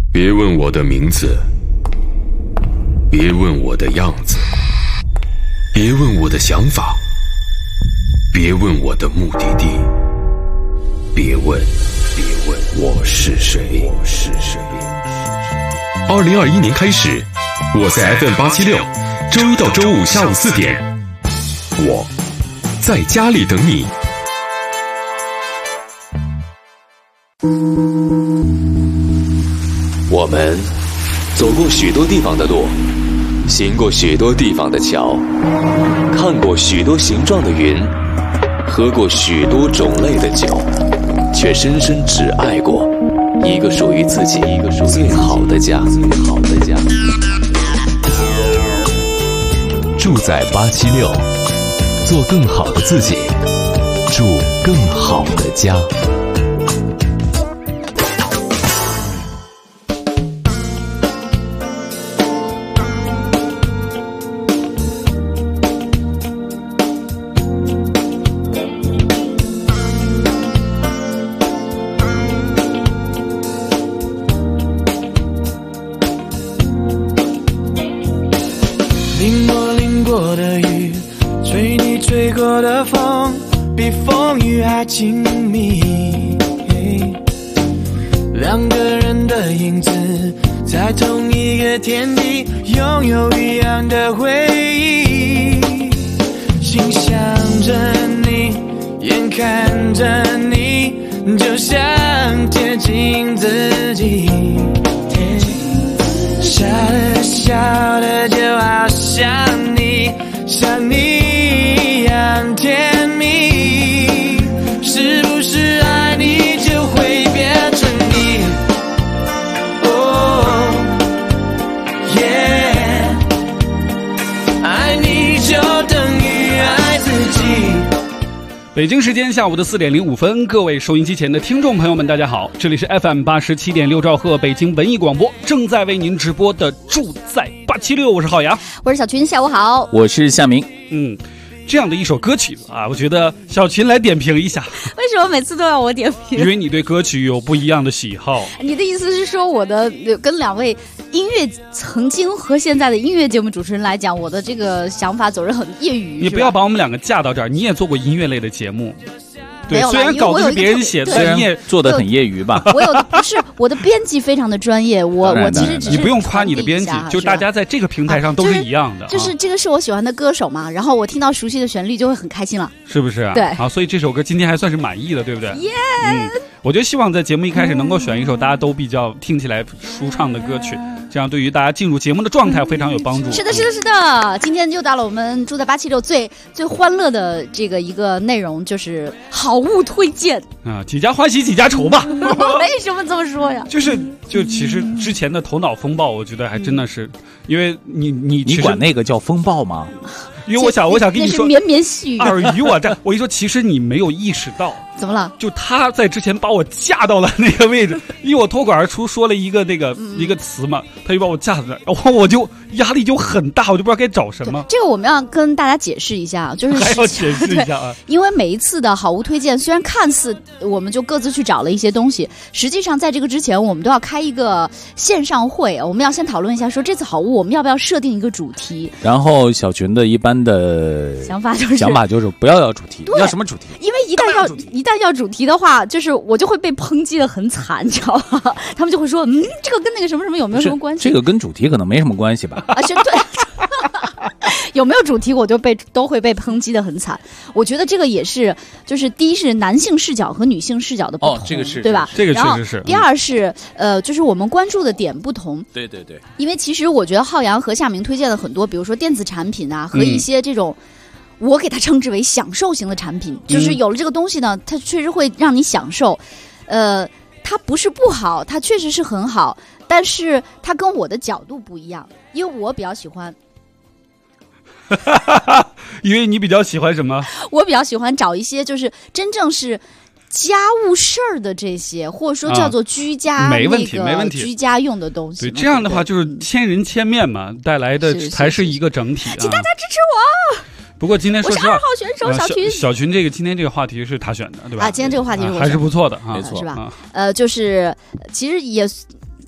别问我的名字，别问我的样子，别问我的想法，别问我的目的地，别问我是谁。2021年开始，我在 FM876，周一到周五下午4点，我在家里等你。 我们走过许多地方的路，行过许多地方的桥，看过许多形状的云，喝过许多种类的酒，却深深只爱过一个属于自己最好的家。住在876，做更好的自己，住更好的家。 淋过的雨，吹你吹过的风，比风雨还亲密。两个人的影子，在同一个天地，拥有一样的回忆。心想着你，眼看着你，就想贴近自己。笑着笑着就好像你，像你一样甜蜜。是不是爱你就会变成你？哦，耶，爱你就等于爱自己。 北京时间下午的4点05分，各位收音机前的听众朋友们，大家好，这里是 FM87.6兆赫北京文艺广播，正在为您直播的住在876，我是浩洋， 我是小群，下午好， 我是夏明。 这样的一首歌曲啊，我觉得小群来点评一下。 为什么每次都要我点评？ 因为你对歌曲有不一样的喜好。 你的意思是说，我的跟两位音乐曾经和现在的音乐节目主持人来讲，我的这个想法总是很业余。 你不要把我们两个架到这儿，你也做过音乐类的节目。对， 虽然稿子是别人写的，但你也做得很业余吧？ 我有的不是，我的编辑非常的专业，我其实只是你不用夸你的编辑，就大家在这个平台上都是一样的。 就是这个是我喜欢的歌手嘛，然后我听到熟悉的旋律就会很开心了， 是不是？ 对， 好，所以这首歌今天还算是满意的，对不对？ 耶！ 我就希望在节目一开始能够选一首大家都比较听起来舒畅的歌曲，这样对于大家进入节目的状态非常有帮助。 是的，今天就到了我们住在876最欢乐的这个一个内容，就是好物推荐啊，几家欢喜几家愁吧。 为什么这么说呀？ 就其实之前的头脑风暴，我觉得还真的是，因为你管那个叫风暴吗？ 因为我想跟你说， 绵绵细雨。 尔虞我诈，我跟你说，其实你没有意识到。 怎么了？ 就他在之前把我架到了那个位置，因为我脱口而出说了一个一个词嘛，他就把我架在那儿，然后我就压力就很大，我就不知道该找什么。 这个我们要跟大家解释一下，就是还要解释一下啊， 因为每一次的好物推荐，虽然看似我们就各自去找了一些东西，实际上在这个之前，我们都要开一个线上会，我们要先讨论一下，说这次好物我们要不要设定一个主题。 然后小群的一般的想法就是不要主题，要什么主题？ 因为一旦要主题的话，就是我就会被抨击的很惨，你知道吗？他们就会说，这个跟那个什么什么有没有什么关系？ 这个跟主题可能没什么关系吧？ 啊，是对。有没有主题我都会被抨击的很惨。我觉得这个也是，就是第一是男性视角和女性视角的不同， 这个是对吧？ 这个确实是。 第二是就是我们关注的点不同。 对对对。 因为其实我觉得浩洋和夏明推荐了很多，比如说电子产品啊，和一些这种。我给它称之为享受型的产品，就是有了这个东西呢，它确实会让你享受。它不是不好，它确实是很好，但是它跟我的角度不一样，因为我比较喜欢。 因为你比较喜欢什么？ 我比较喜欢找一些就是真正是家务事儿的这些，或者说叫做居家没问题， 居家用的东西。 对，这样的话就是千人千面嘛，带来的才是一个整体。 请大家支持我。 不过今天说实话， 我是2号选手小群今天这个话题是他选的，对吧？ 今天这个话题是我选的， 还是不错的， 没错，是吧？就是其实也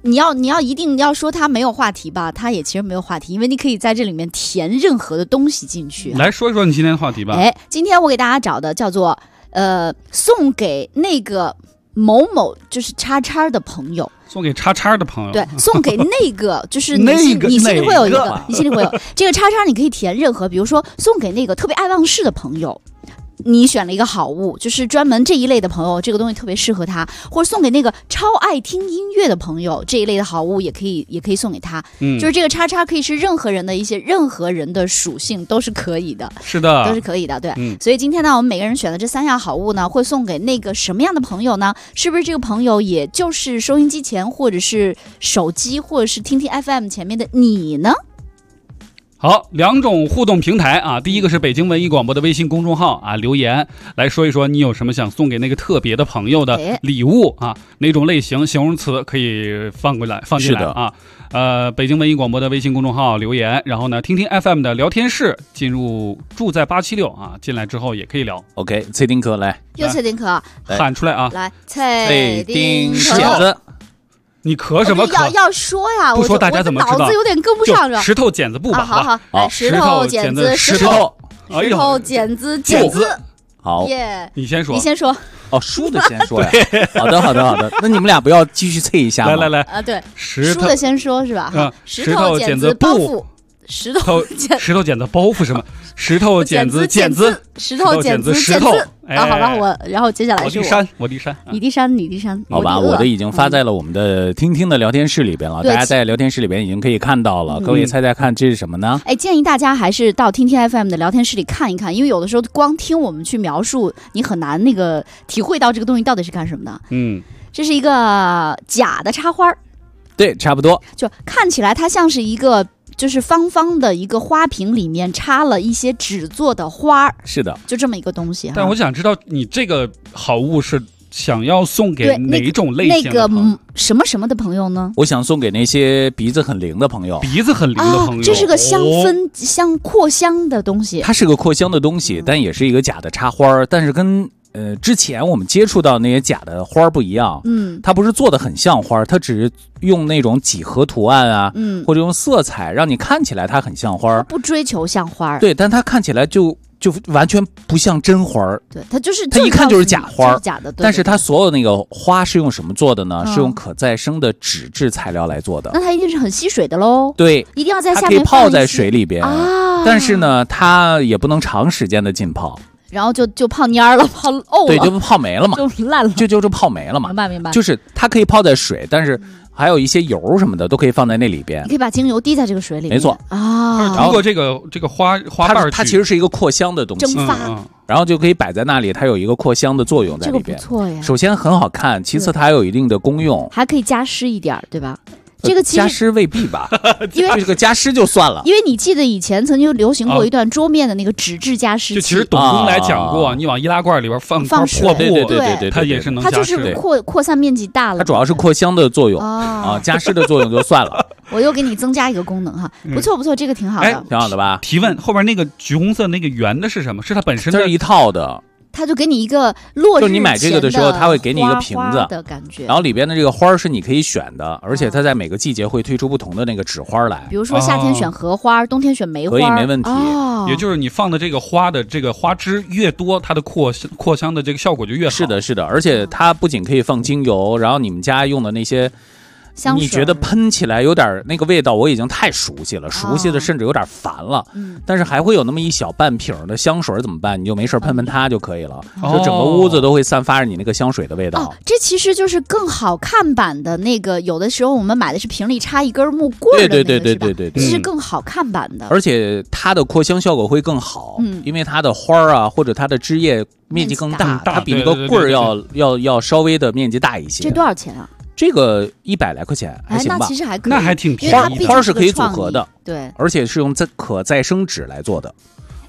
你要一定要说它没有话题吧，它也其实没有话题，因为你可以在这里面填任何的东西进去。 来说一说你今天的话题吧。 今天我给大家找的叫做送给那个某某就是叉叉的朋友。 送给叉叉的朋友， 对，送给那个就是你你心里会有一个，你心里会有这个叉叉，你可以填任何，比如说送给那个特别爱忘事的朋友。你选了一个好物，就是专门这一类的朋友，这个东西特别适合他，或者送给那个超爱听音乐的朋友，这一类的好物也可以送给他。就是这个叉叉可以是任何人的属性都是可以的， 是的， 都是可以的，对。所以今天呢，我们每个人选的这3样好物呢，会送给那个什么样的朋友呢？是不是这个朋友也就是收音机前，或者是手机，或者是听听 FM 前面的你呢？ 好，2种互动平台啊，第一个是北京文艺广播的微信公众号啊，留言来说一说你有什么想送给那个特别的朋友的礼物啊，哪种类型形容词可以放进来啊。北京文艺广播的微信公众号留言，然后呢，听听 FM 的聊天室，进入住在876啊，进来之后也可以聊。 OK， 蔡丁克来， 又蔡丁克喊出来啊， 来，蔡丁剪子。 你咳什么咳？ 要说呀， 不说大家怎么知道？ 脑子有点跟不上了。 石头剪子布吧， 好，来，石头剪子石头，石头剪子剪子。 好， 你先说， 你先说。 哦，输的先说呀。好的，那你们俩不要继续猜一下吗？ 来啊，对，输的先说是吧？ 石头剪子包袱。石头剪子包袱什么？石头剪子剪子， 石头剪子石头。 好了，然后接下来是我的山， 你的山。 好吧，我的已经发在了我们的听听的聊天室里边了，大家在聊天室里边已经可以看到了。各位猜猜看这是什么呢？ 建议大家还是到听听 FM 的聊天室里看一看，因为有的时候光听我们去描述，你很难那个体会到这个东西到底是干什么的。这是一个假的插花。 对，差不多， 就看起来它像是一个。就是方方的一个花瓶，里面插了一些纸做的花， 是的， 就这么一个东西。 但我想知道，你这个好物是想要送给哪种类型的那个什么什么的朋友呢？ 我想送给那些鼻子很灵的朋友。 鼻子很灵的朋友， 这是个香氛扩香的东西。 它是个扩香的东西，但也是一个假的插花，但是跟之前我们接触到那些假的花不一样，它不是做的很像花，它只是用那种几何图案啊，或者用色彩让你看起来它很像花， 不追求像花， 对，但它看起来就完全不像真花， 对，它一看就是假花， 假的， 但是它所有那个花是用什么做的呢？是用可再生的纸质材料来做的， 那它一定是很吸水的喽， 对， 一定要在下面它可以泡在水里边但是呢，它也不能长时间的浸泡。 然后就泡蔫了，泡沤了， 对，就泡没了嘛， 就烂了， 就泡没了嘛。 明白。 就是它可以泡在水，但是还有一些油什么的都可以放在那里边。 你可以把精油滴在这个水里面， 没错啊。 通过这个花瓣， 它其实是一个扩香的东西， 蒸发， 然后就可以摆在那里，它有一个扩香的作用在里边。 这个不错呀。 首先很好看，其次它还有一定的功用， 还可以加湿一点，对吧？这个其实加湿未必吧， 因为这个加湿就算了。 因为你记得以前曾经流行过一段桌面的那个纸质加湿器， 就其实董工来讲过，你往易拉罐里边放破布， 对， 它也是能加湿， 它就是扩散面积大了。 它主要是扩香的作用啊，加湿的作用就算了。 我又给你增加一个功能哈，不错，这个挺好的， 挺好的吧？ 提问后边那个橘红色那个圆的是什么？是它本身的？ 这是一套的。 他就给你一个落日前的， 就你买这个的时候，他会给你一个瓶子的感觉， 然后里边的这个花是你可以选的，而且它在每个季节会推出不同的那个纸花来。 比如说夏天选荷花，冬天选梅花， 可以没问题。 也就是你放的这个花的这个花枝越多，它的扩香的这个效果就越好。 是的，而且它不仅可以放精油，然后你们家用的那些。你觉得喷起来有点那个味道，我已经太熟悉了，熟悉的甚至有点烦了。但是还会有那么一小半瓶的香水怎么办？你就没事喷它就可以了，就整个屋子都会散发着你那个香水的味道。 这其实就是更好看版的那个，有的时候我们买的是瓶里插一根木棍的那个， 对， 这是更好看版的。 而且它的扩香效果会更好，因为它的花啊或者它的枝叶面积更大，它比那个棍儿要稍微的面积大一些。 这多少钱啊？ 这个100来块钱还行吧， 那其实还可以， 那还挺便宜。 花是可以组合的， 对， 而且是用可再生纸来做的。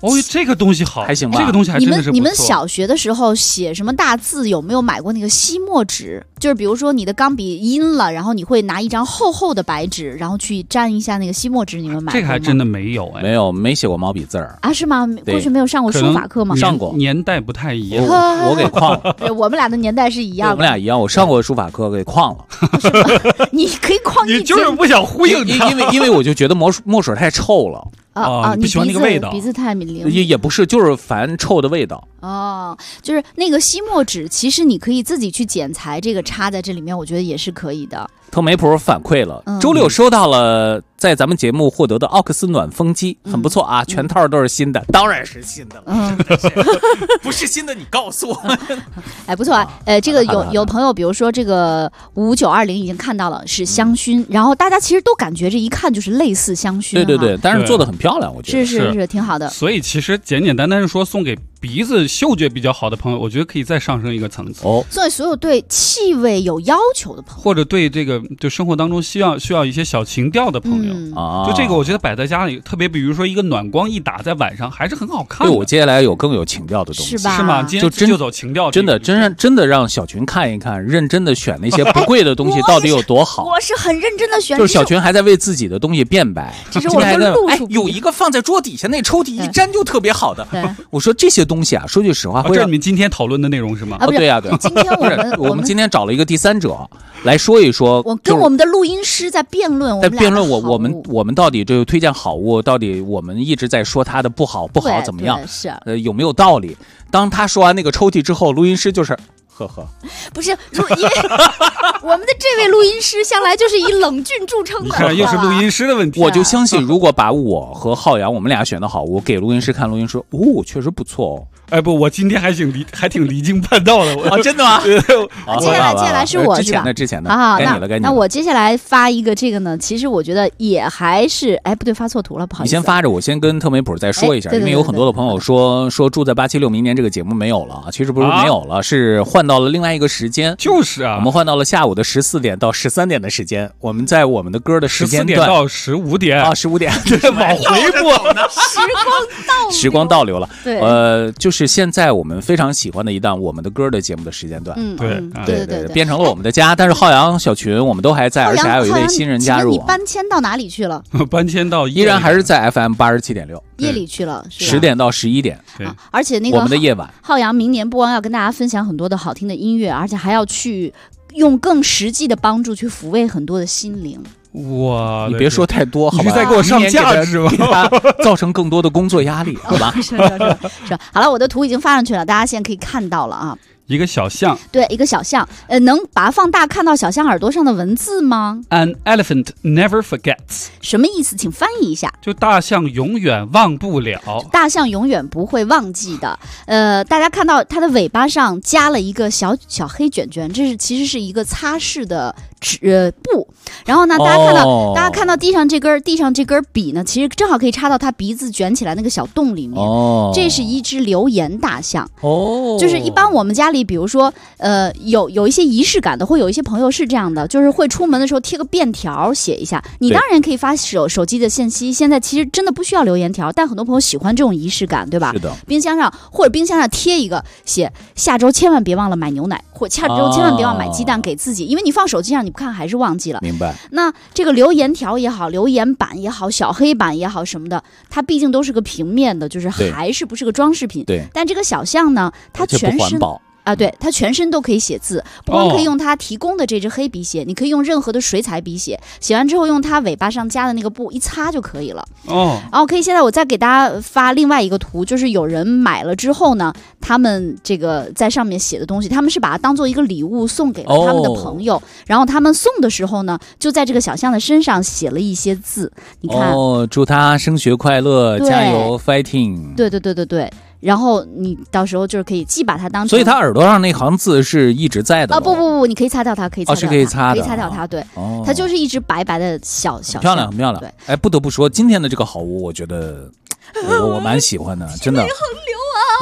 哦，这个东西好， 还行吧？ 这个东西还真的是不错。 你们小学的时候写什么大字，有没有买过那个吸墨纸？就是比如说你的钢笔阴了，然后你会拿一张厚厚的白纸，然后去沾一下那个吸墨纸。你们买过吗？ 这个还真的没有哎， 没写过毛笔字儿啊？是吗？过去没有上过书法课吗？ 上过， 年代不太一样。 我给旷了。 我们俩的年代是一样的。 我们俩一样，我上过书法课，给旷了。 是吗？你可以旷一， 你就是不想呼应他， 因为我就觉得墨水太臭了。 你不喜欢那个味道， 鼻子太敏灵。 也不是，就是烦臭的味道。 就是那个吸墨纸，其实你可以自己去剪裁，这个插在这里面，我觉得也是可以的。 特梅普反馈了，周六收到了在咱们节目获得的奥克斯暖风机，很不错啊，全套都是新的，当然是新的了。不是新的你告诉我。 哎，不错啊，这个有朋友，比如说这个5920已经看到了是香薰，然后大家其实都感觉这一看就是类似香薰。 对，但是做的很漂亮，我觉得是挺好的。 所以其实简简单单说送给鼻子嗅觉比较好的朋友，我觉得可以再上升一个层次。 送给所有对气味有要求的朋友， 或者对这个就生活当中需要一些小情调的朋友，就这个我觉得摆在家里，特别比如说一个暖光一打在晚上还是很好看的。 对，我接下来有更有情调的东西， 是吧？ 是吗？今天就走情调， 真的让小群看一看，认真的选那些不贵的东西到底有多好。 我是很认真的选， 就是小群还在为自己的东西辩白。 其实我是路数有一个放在桌底下那抽屉一粘就特别好的。我说这些东西啊，说句实话， 这是你们今天讨论的内容是吗？ 对呀，对。 今天我们今天找了一个第三者来说一说， 我跟我们的录音师在辩论， 我们到底这个推荐好物，到底我们一直在说它的不好怎么样？ 是有没有道理？当他说完那个抽屉之后，录音师就是呵呵， 不是因为我们的这位录音师向来就是以冷峻著称的， 又是录音师的问题。 我就相信，如果把我和浩洋我们俩选的好物给录音师看，录音师确实不错哦。 哎不，我今天还挺离经叛道的。 真的吗？ 接下来是我之前的啊， 该你了。 那我接下来发一个这个呢，其实我觉得也还是不对，发错图了，不好意思。 你先发着，我先跟特梅普再说一下，因为有很多的朋友说住在876，明年这个节目没有了，其实不是没有了，是换到了另外一个时间。 就是啊， 我们换到了下午的14点到13点的时间，我们在我们的歌的时间段 14点到15点啊，15点， 这是往回播呢， 时光倒流了。 对， 就是现在我们非常喜欢的一档我们的歌的节目的时间段。 对， 变成了我们的家。但是浩洋、小群我们都还在，而且还有一位新人加入。 你搬迁到哪里去了？ 搬迁到依然还是在 FM 87.6， 夜里去了 ，10点到11点。 对， 而且那个我们的夜晚， 浩洋明年不光要跟大家分享很多的好听的音乐，而且还要去用更实际的帮助去抚慰很多的心灵。 哇， 你别说太多，好吧？ 你是在给我上价值吗？ 给他造成更多的工作压力，好吧？ 是。好了，我的图已经发上去了，大家现在可以看到了啊。 一个小象， 对，一个小象，能把它放大看到小象耳朵上的文字吗？ An elephant never forgets， 什么意思？请翻译一下。 就大象永远忘不了， 大象永远不会忘记的。大家看到它的尾巴上加了一个小黑卷卷，这其实是一个擦拭的布。然后呢，大家看到地上这根笔呢，其实正好可以插到它鼻子卷起来那个小洞里面。这是一只流言大象。就是一般我们家里，比如说有一些仪式感的，会有一些朋友是这样的，就是会出门的时候贴个便条写一下。你当然可以发手机的信息，现在其实真的不需要留言条，但很多朋友喜欢这种仪式感，对吧？ 是的。 冰箱上贴一个写下周千万别忘了买牛奶，或下周千万别忘买鸡蛋给自己，因为你放手机上你不看还是忘记了。 明白。 那这个留言条也好，留言板也好，小黑板也好什么的，它毕竟都是个平面的，就是还是不是个装饰品。 对。 但这个小象呢，它全身对，它全身都可以写字，不光可以用它提供的这支黑笔写，你可以用任何的水彩笔写，写完之后用它尾巴上加的那个布一擦就可以了。然后现在我再给大家发另外一个图，就是有人买了之后呢，他们这个在上面写的东西，他们是把它当做一个礼物送给了他们的朋友，然后他们送的时候呢，就在这个小象的身上写了一些字，你看， 祝他升学快乐，加油 fighting。 对。然后你到时候就是可以既把它当成， 所以他耳朵上那行字是一直在的不，你可以擦掉它，可以擦掉它， 是可以擦掉它，对，它就是一只白白的小漂亮，很漂亮。对，不得不说今天的这个好物，我觉得我蛮喜欢的，真的。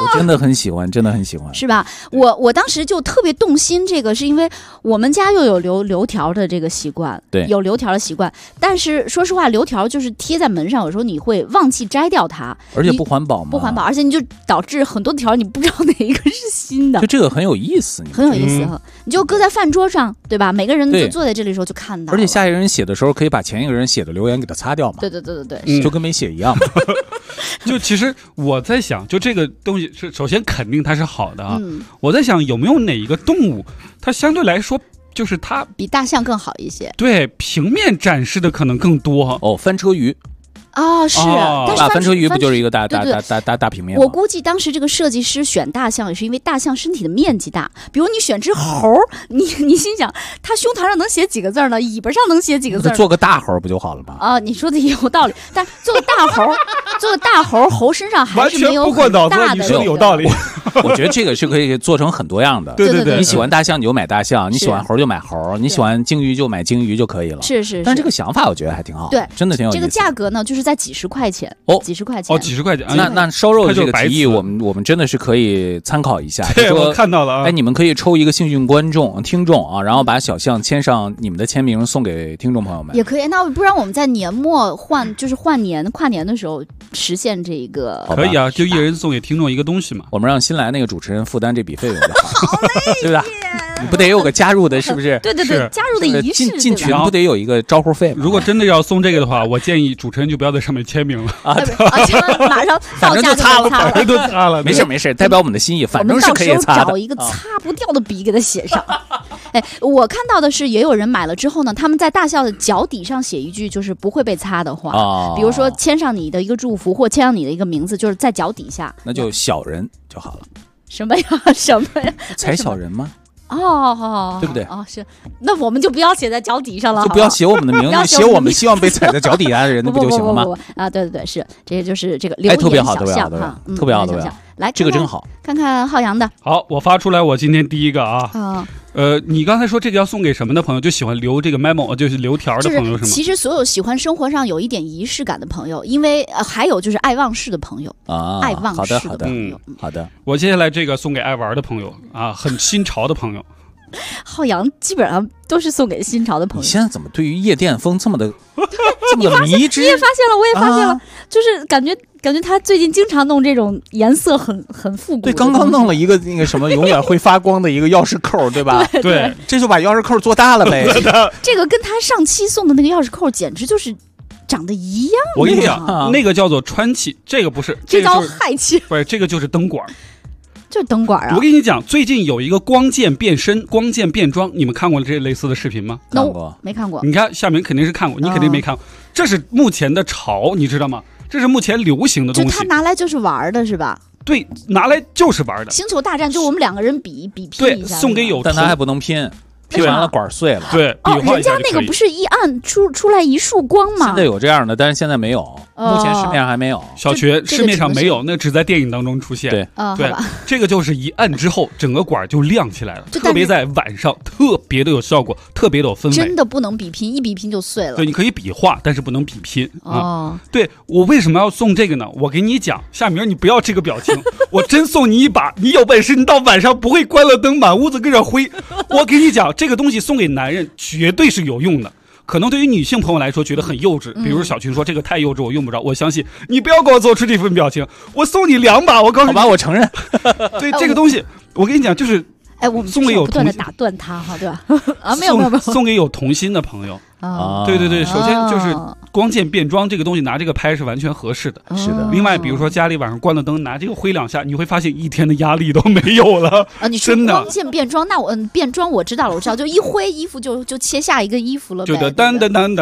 我真的很喜欢，真的很喜欢， 是吧？我当时就特别动心，这个是因为我们家又有留条的这个习惯， 对， 有留条的习惯。但是说实话，留条就是贴在门上，有时候你会忘记摘掉它， 而且不环保嘛， 不环保，而且你就导致很多条你不知道哪一个是新的。 就这个很有意思， 很有意思哈。你就搁在饭桌上，对吧？每个人就坐在这里的时候就看到了。 而且下一个人写的时候，可以把前一个人写的留言给他擦掉嘛？ 对， 就跟没写一样嘛。 就其实我在想，就这个东西是首先肯定它是好的啊。我在想有没有哪一个动物，它相对来说就是它比大象更好一些。 对，平面展示的可能更多。 哦，翻车鱼。 哦，是，但是翻车鱼不就是一个大平面吗？ 我估计当时这个设计师选大象也是因为大象身体的面积大。比如你选只猴，你心想，它胸膛上能写几个字呢？尾巴上能写几个字？ 做个大猴不就好了吗？ 啊，你说的也有道理，但做个大猴，猴身上还是没有很大的。 完全不过脑子，你说的有道理。 我觉得这个是可以做成很多样的。 对， 你喜欢大象你就买大象，你喜欢猴就买猴，你喜欢鲸鱼就买鲸鱼就可以了。 是。 但这个想法我觉得还挺好， 对， 真的挺有意思。 这个价格呢，就是在几十块钱。几十块钱。 几十块钱。 那烧肉的这个提议，我们真的是可以参考一下。 对，我看到了啊。 哎，你们可以抽一个幸运听众啊，然后把小象签上你们的签名送给听众朋友们。 也可以。那不然我们在年末跨年的时候实现这个。 可以啊，就一人送给听众一个东西嘛。 我们让新来那个主持人负担这笔费用就好，对吧？你不得有个加入的，是不是？ 对，加入的仪式。 进群不得有一个招呼费吗？ 如果真的要送这个的话，我建议主持人就不要在上面签名了啊！马上到家就擦了， 没事，代表我们的心意，反正是可以擦的。 我们到时候找一个擦不掉的笔给它写上。哎，我看到的是也有人买了之后呢，他们在大象的脚底上写一句就是不会被擦的话，比如说签上你的一个祝福，或签上你的一个名字，就是在脚底下。 那就小人就好了。 什么呀？ 踩小人吗？ 哦， 对不对？ 哦，是，那我们就不要写在脚底上了， 就不要写我们的名字，写我们希望被踩在脚底下的人，那不就行了吗？ 啊，对，是，这个就是这个留言小象哈， 特别好。 来， 这个真好， 看看浩洋的。 好，我发出来，我今天第一个啊。你刚才说这个要送给什么的朋友？就喜欢留这个 memo， 就是留条的朋友是吗？ 其实所有喜欢生活上有一点仪式感的朋友，因为还有就是爱忘事的朋友啊，爱忘事的朋友。 好的。 我接下来这个送给爱玩的朋友啊，很新潮的朋友。 浩洋基本上都是送给新潮的朋友。 你现在怎么对于夜店风这么的迷之？ 你也发现了，我也发现了，就是感觉他最近经常弄这种颜色很复古。 对，刚刚弄了一个那个什么永远会发光的一个钥匙扣，对吧？ 对， 这就把钥匙扣做大了呗。 这个跟他上期送的那个钥匙扣简直就是长得一样。 我跟你讲，那个叫做穿气，这个不是， 这叫氦气， 不是，这个就是灯管。 就是灯管啊！ 我跟你讲，最近有一个光剑变身、光剑变装，你们看过这类似的视频吗？ 看过， 没看过。 你看夏明肯定是看过，你肯定没看过。这是目前的潮，你知道吗？这是目前流行的东西。 就他拿来就是玩的，是吧？ 对，拿来就是玩的。 星球大战就我们两个人比拼一下， 送给有， 但他还不能拼。拼完了管碎了， 对， 人家那个不是一按出来一束光吗？ 现在有这样的，但是现在没有，目前市面上还没有。 小学市面上没有，那只在电影当中出现。 对， 对，这个就是一按之后，整个管就亮起来了，特别在晚上，特别的有效果，特别的有氛围。 真的不能比拼，一比拼就碎了。 对，你可以比划，但是不能比拼啊。对，我为什么要送这个呢？我给你讲，夏明，你不要这个表情，我真送你一把，你有本事，你到晚上不会关了灯，满屋子跟着灰。我给你讲，这个东西送给男人绝对是有用的，可能对于女性朋友来说觉得很幼稚，比如小群说这个太幼稚，我用不着。我相信你不要给我做出这份表情，我送你2把，我告诉你， 好吧，我承认。 对这个东西，我跟你讲，就是我们送给有不断的打断他哈，对吧？没有， 送给有童心的朋友。对，首先就是光剑变装这个东西，拿这个拍是完全合适的。 是的。 另外，比如说家里晚上关了灯，拿这个挥2下，你会发现一天的压力都没有了啊！你说光剑变装，那我变装我知道了，就一挥衣服就切下一个衣服了呗。 就当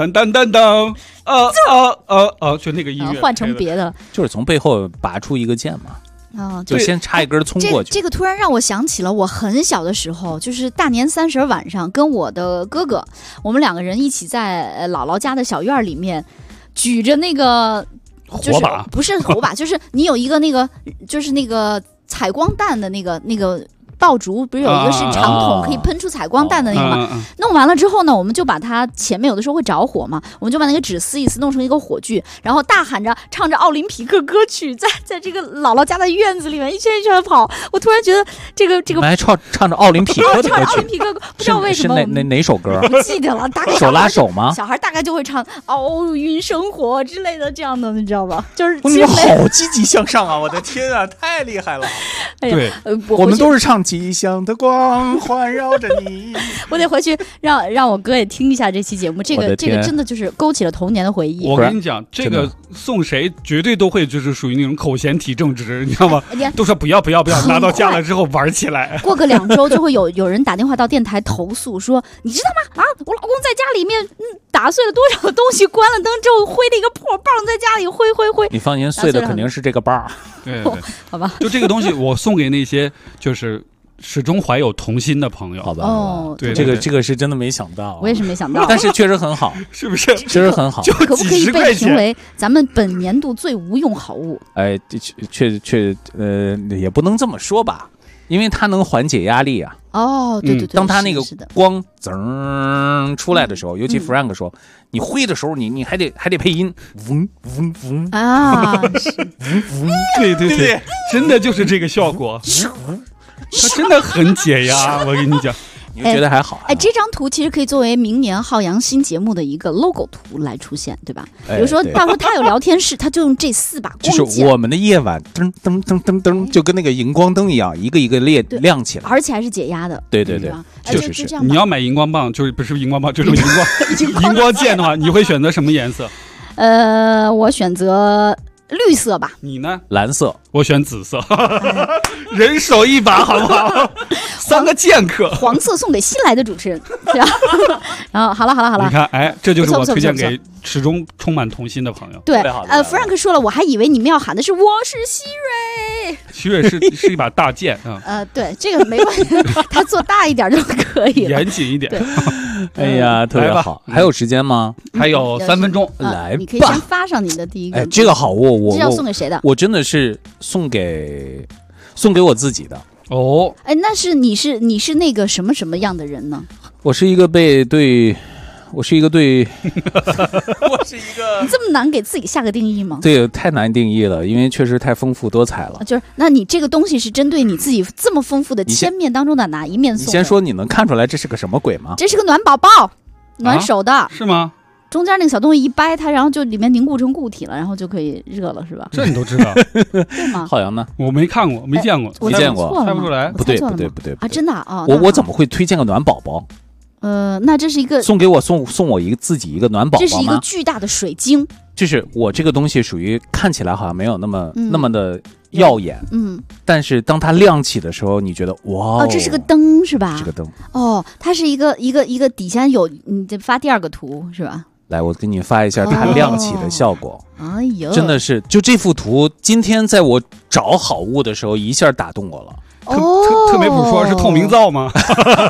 就那个音乐换成别的， 就是从背后拔出一个剑嘛。就先插一根葱过去。 这个突然让我想起了我很小的时候，就是大年30晚上，跟我的哥哥，我们2个人一起在姥姥家的小院里面，举着那个火把， 不是火把，就是你有一个那个，就是那个采光弹的那个爆竹不是有一个是长筒可以喷出采光弹的那个吗？弄完了之后呢，我们就把它前面有的时候会着火嘛，我们就把那个纸撕一撕，弄成一个火炬，然后大喊着唱着奥林匹克歌曲，在这个姥姥家的院子里面一圈一圈跑。我突然觉得这个我们还唱着奥林匹克的歌曲， 唱着奥林匹克歌，不知道为什么是哪首歌？ 不记得了，大概手拉手吗？ 小孩大概就会唱奥运生活之类的这样的，你知道吧？就是你们好积极向上啊！我的天啊，太厉害了！ 对， 我们都是唱吉祥的光环绕着你。 我得回去让我哥也听一下这期节目，这个真的就是勾起了童年的回忆。 我跟你讲，这个送谁绝对都会就是属于那种口嫌体正直，你知道吗？都说不要，拿到家了之后玩起来。 过个2周就会有人打电话到电台投诉说，你知道吗？我老公在家里面打碎了多少的东西，关了灯之后挥了一个破棒在家里挥。 你放心，碎的肯定是这个棒。 对， 好吧。 就这个东西，我送给那些就是始终怀有童心的朋友。 好吧。 哦， 对， 这个是真的没想到。 我也是没想到， 但是确实很好， 是不是？ 确实很好。 就可不可以被评为咱们本年度最无用好物？ 哎，也不能这么说吧。因为它能缓解压力啊！ 哦，对， 当它那个光噌出来的时候，尤其 Frank 说，你挥的时候，你还得配音，嗡啊， 对，真的就是这个效果，它真的很解压，我跟你讲。 你觉得还好？ 这张图其实可以作为明年浩洋新节目的一个 logo 图来出现，对吧？比如说，到时候他有聊天室，他就用这4把光剑， 就是我们的夜晚，噔，就跟那个荧光灯一样，一个一个亮起来， 而且还是解压的。 对， 就是这样。 你要买荧光棒，就是不是荧光棒，就是荧光剑的话，你会选择什么颜色？ 我选择绿色吧。 你呢？ 蓝色。 我选紫色。人手一把，好不好？3个剑客。 黄色送给新来的主持人，是吧？然后好了。 你看，这就是我推荐给始终充满童心的朋友。 对，Frank 说了，我还以为你们要喊的是我是希瑞。 希瑞是一把大剑啊。 对，这个没关系，他做大一点就可以了， 严谨一点。 哎呀，特别好。还有时间吗？ 还有3分钟， 来吧。 你可以先发上你的第一个。 这个好物， 这要送给谁的？ 我真的是送给我自己的。 哦， 那是你是那个什么样的人呢？ 我是一个我是一个你这么难给自己下个定义吗？ 对，太难定义了，因为确实太丰富多彩了。 就是，那你这个东西是针对你自己这么丰富的千面当中的哪一面送的？ 你先说，你能看出来这是个什么鬼吗？ 这是个暖宝宝，暖手的， 是吗？ 中间那个小东西一掰它，然后就里面凝固成固体了，然后就可以热了，是吧？ 这你都知道？ 对吗？ 浩洋呢？ 我没看过，没见过， 没见过， 猜不出来。 不对啊！真的啊！ 我怎么会推荐个暖宝宝？ 那这是一个送我自己一个暖宝宝吗？ 这是一个巨大的水晶。 就是我这个东西属于看起来好像没有那么的耀眼，但是当它亮起的时候，你觉得哇， 这是个灯是吧？ 是个灯它是一个底下有，你得发第2个图是吧？ 来，我给你发一下它亮起的效果。 哎呦， 真的是，就这幅图，今天在我找好物的时候，一下打动我了。 特美普说是透明皂吗？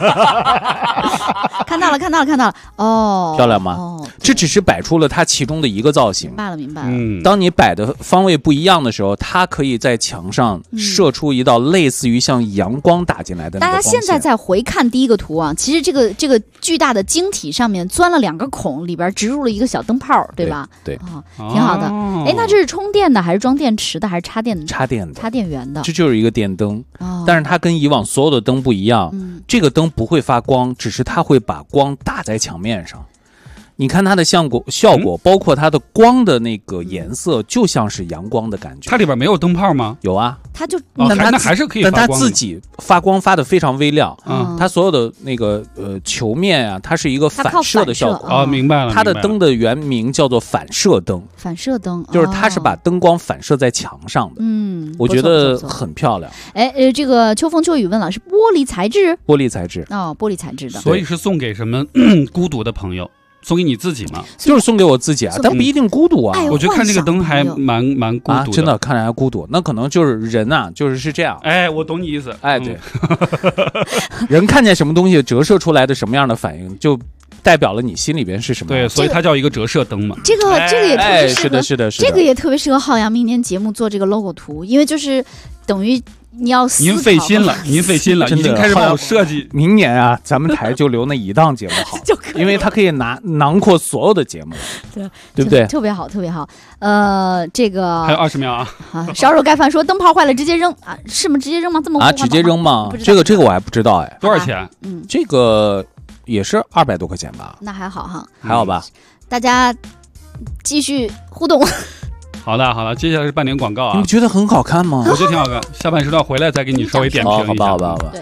看到了哦， 漂亮吗？这只是摆出了它其中的一个造型。 明白了。 当你摆的方位不一样的时候，它可以在墙上射出一道类似于像阳光打进来的那个光线。 大家现在再回看第一个图啊，其实这个巨大的晶体上面钻了2个孔，里边植入了一个小灯泡，对吧？ 对， 挺好的。那这是充电的还是装电池的还是插电的？ 插电源的。这就是一个电灯。但是它跟以往所有的灯不一样，这个灯不会发光，只是它会把光打在墙面上。你看它的效果，包括它的光的那个颜色，就像是阳光的感觉。 它里边没有灯泡吗？ 有啊， 它就那还是可以发光， 但它自己发光发得非常微亮。它所有的那个球面啊，它是一个反射的效果。 明白了。 它的灯的原名叫做反射灯。 反射灯就是它是把灯光反射在墙上的。我觉得很漂亮。 这个秋风秋雨问了，是玻璃材质？ 玻璃材质玻璃材质的。 所以是送给什么孤独的朋友？送给你自己吗？ 就是送给我自己啊，但不一定孤独啊。 哎， 我觉得看这个灯还蛮孤独的， 真的看着还孤独。那可能就是人啊，是这样。 哎，我懂你意思。 哎，对，人看见什么东西折射出来的什么样的反应，就代表了你心里边是什么。 对，所以它叫一个折射灯嘛。 这个也特别适合， 是的。 这个也特别适合浩洋明年节目做这个 logo 图，因为就是等于你要思考。 您费心了，您费心了，已经开始帮我设计。 明年啊，咱们台就留那一档节目好，因为它可以囊括所有的节目，对不对？ 特别好，特别好。这个还有20秒啊！ 烧肉盖饭说灯泡坏了直接扔啊，是吗？直接扔吗？这么啊？直接扔吗？这个我还不知道哎。 多少钱？ 这个也是200多块钱吧？ 那还好哈， 还好吧？ 大家继续互动。 好的，接下来是半点广告啊！ 你不觉得很好看吗？ 我觉得挺好看。下半时段回来再给你稍微点评一下。 好吧。 对。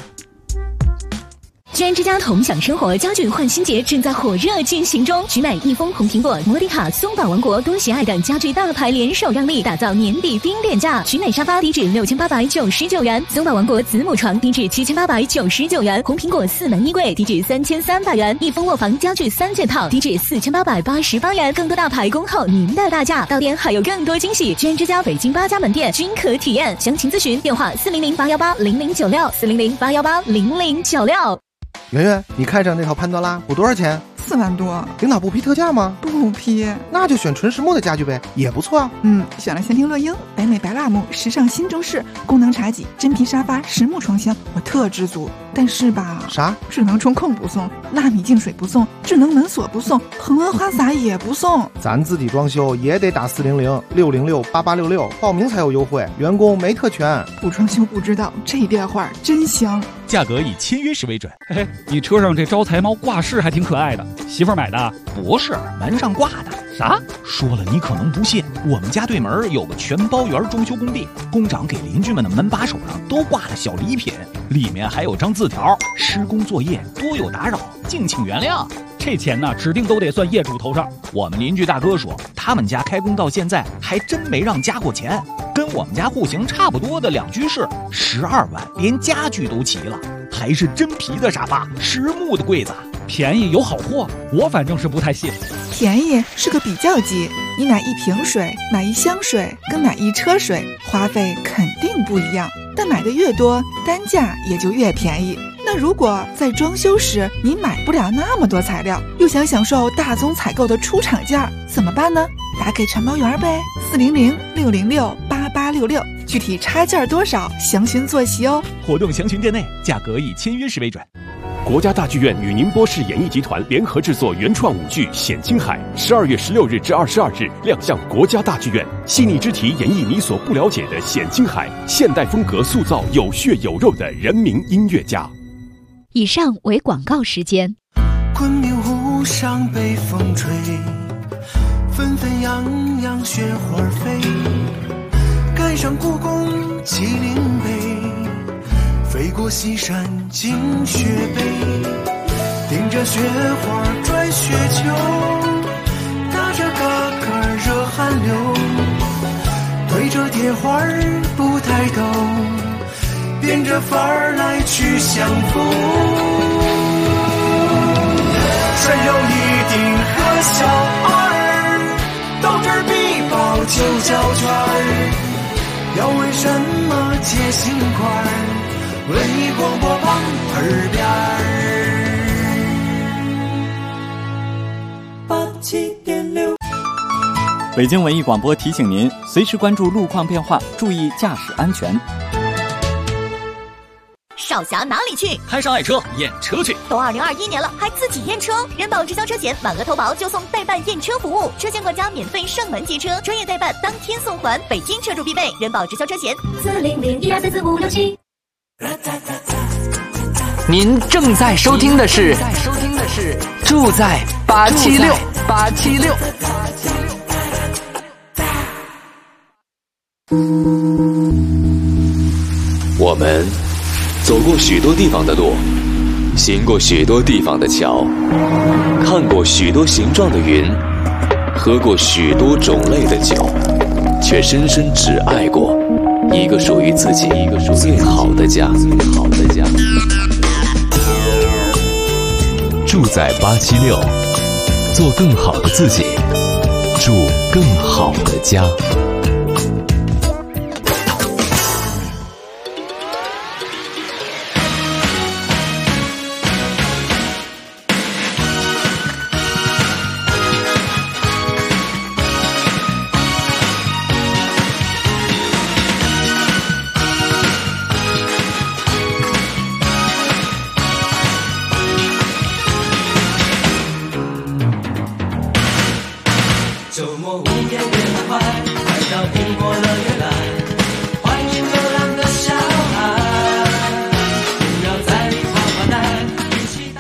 居然之家同享生活家具换新节正在火热进行中，取买益丰、红苹果、摩迪卡、松宝王国、多喜爱等家具大牌联手让利，打造年底冰点价。取买沙发低至6899元，松宝王国子母床低至7899元，红苹果4门衣柜低至3300元，益丰卧房家具3件套低至4888元。更多大牌恭候您的大驾，到店还有更多惊喜。居然之家北京8家门店均可体验，详情咨询电话400-818-0096，400-818-0096。 圆圆，你看上那套潘多拉补多少钱 ？4万多。 领导不批特价吗？ 不批。 那就选纯实木的家具呗，也不错啊。 选了仙庭乐英、北美白蜡木、时尚新中式、功能茶几、真皮沙发、实木床箱，我特知足。但是吧， 啥？ 智能中控不送，纳米净水不送，智能门锁不送，恒温花洒也不送。 咱自己装修也得打400-606-8866报名才有优惠，员工没特权。 不装修不知道，这电话真香。 价格以签约时为准。 嘿，你车上这招财猫挂饰还挺可爱的，媳妇儿买的？ 不是，门上挂的。 啥？ 说了你可能不信，我们家对门有个全包园装修工地，工长给邻居们的门把手上都挂了小礼品，里面还有张字条：施工作业多有打扰，敬请原谅。 这钱呢，指定都得算业主头上。 我们邻居大哥说，他们家开工到现在还真没让加过钱，跟我们家户型差不多的2居室，12万，连家具都齐了，还是真皮的沙发，实木的柜子， 便宜有好货，我反正是不太信。 便宜是个比较级，你买1瓶水、买1箱水跟买1车水，花费肯定不一样，但买的越多，单价也就越便宜。那如果在装修时你买不了那么多材料，又想享受大宗采购的出厂价，怎么办呢？打给全包园呗，400-606-8866，具体差价多少，详询坐席哦。 活动详询店内，价格以签约时为准。 国家大剧院与宁波市演艺集团联合制作原创舞剧《显青海》，12月16日至22日亮相国家大剧院，细腻之题演绎你所不了解的显青海，现代风格塑造有血有肉的人民音乐家。 以上为广告时间。 昆明湖上北风吹，纷纷扬扬雪花飞，赶上故宫麒麟碑，飞过西山进雪北，顶着雪花转雪球，打着嘎嘎热汗流，对着铁花不抬头，变着法儿来去相逢。穿上一顶和小二，斗智必报就交圈儿，要问什么解心块儿，文艺广播旁耳边87.6。 北京文艺广播提醒您，随时关注路况变化，注意驾驶安全。 少侠哪里去？ 摊上爱车验车去。 都2021年了，还自己验车？人保直销车险满额投保就送代办验车服务，车险管家免费上门接车，专业代办当天送还，北京车主必备。人保直销车险400-1234567。 您正在收听的是住在876。 我们走过许多地方的路，行过许多地方的桥，看过许多形状的云，喝过许多种类的酒，却深深只爱过一个属于自己最好的家。 住在876，做更好的自己，住更好的家。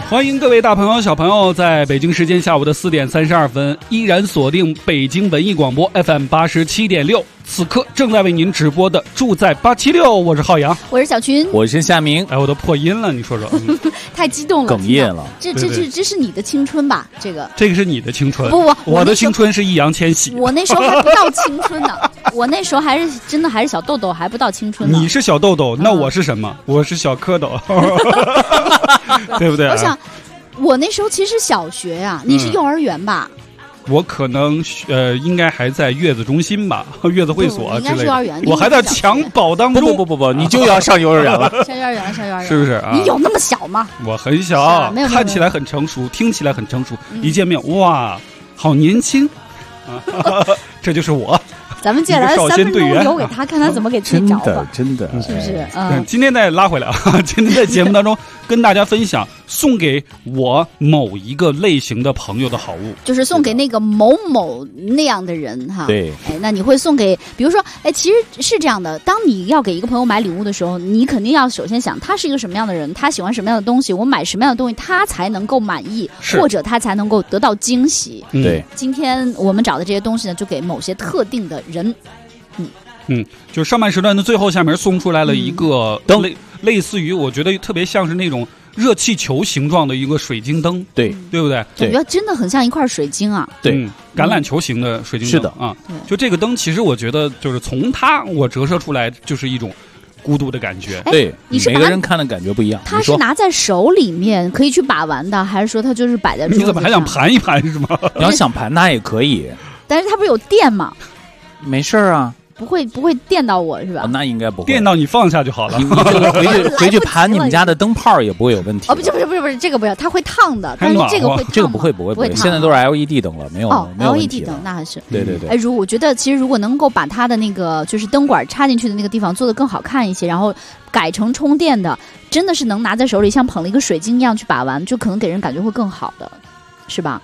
欢迎各位大朋友小朋友在北京时间下午的4点32分依然锁定北京文艺广播 FM 87.6，此刻正在为您直播的住在876，我是浩洋， 我是小群， 我是夏明。 哎，我都破音了，你说说， 太激动了， 哽咽了。 这是你的青春吧？这个是你的青春， 不， 我的青春是易烊千玺。 我那时候还不到青春呢，我那时候还是小豆豆，还不到青春呢。 你是小豆豆，那我是什么？我是小蝌蚪，对不对？ 我想，我那时候其实小学呀，你是幼儿园吧？ 我可能应该还在月子中心吧，月子会所之类的。应该是幼儿园， 我还在襁褓当中。 不，你就要上幼儿园了。 上幼儿园， 是不是啊？ 你有那么小吗？ 我很小，看起来很成熟，听起来很成熟，一见面哇，好年轻啊！这就是我。 咱们接下来3分钟留给他，看他怎么给自己找吧。 真的， 是不是？ 今天再拉回来啊！今天在节目当中跟大家分享送给我某一个类型的朋友的好物， 就是送给那个某某那样的人哈。 对， 那你会送给，比如说，其实是这样的，当你要给一个朋友买礼物的时候，你肯定要首先想他是一个什么样的人，他喜欢什么样的东西，我买什么样的东西他才能够满意，或者他才能够得到惊喜。 对， 今天我们找的这些东西呢，就给某些特定的人。 就上半时段的最后，下面送出来了一个类似于我觉得特别像是那种热气球形状的一个水晶灯，对不对？ 感觉真的很像一块水晶啊！ 对，橄榄球形的水晶灯是的啊。就这个灯，其实我觉得就是从我折射出来就是一种孤独的感觉。 对，每个人看的感觉不一样。 它是拿在手里面可以去把玩的，还是说它就是摆在桌子上？ 你怎么还想盘一盘是吗？ 你要想盘它也可以， 但是它不是有电吗？ 没事啊。 不会电到我是吧？ 那应该不会， 电到你放下就好了。 你回去盘你们家的灯泡也不会有问题。 不是，这个不要，它会烫的，但是这个会烫。 这个不会，现在都是 LED 灯了，没有 LED 灯，那还是对。 我觉得其实如果能够把它的那个就是灯管插进去的那个地方做得更好看一些，然后改成充电的，真的是能拿在手里像捧了一个水晶一样去把玩，就可能给人感觉会更好的，是吧？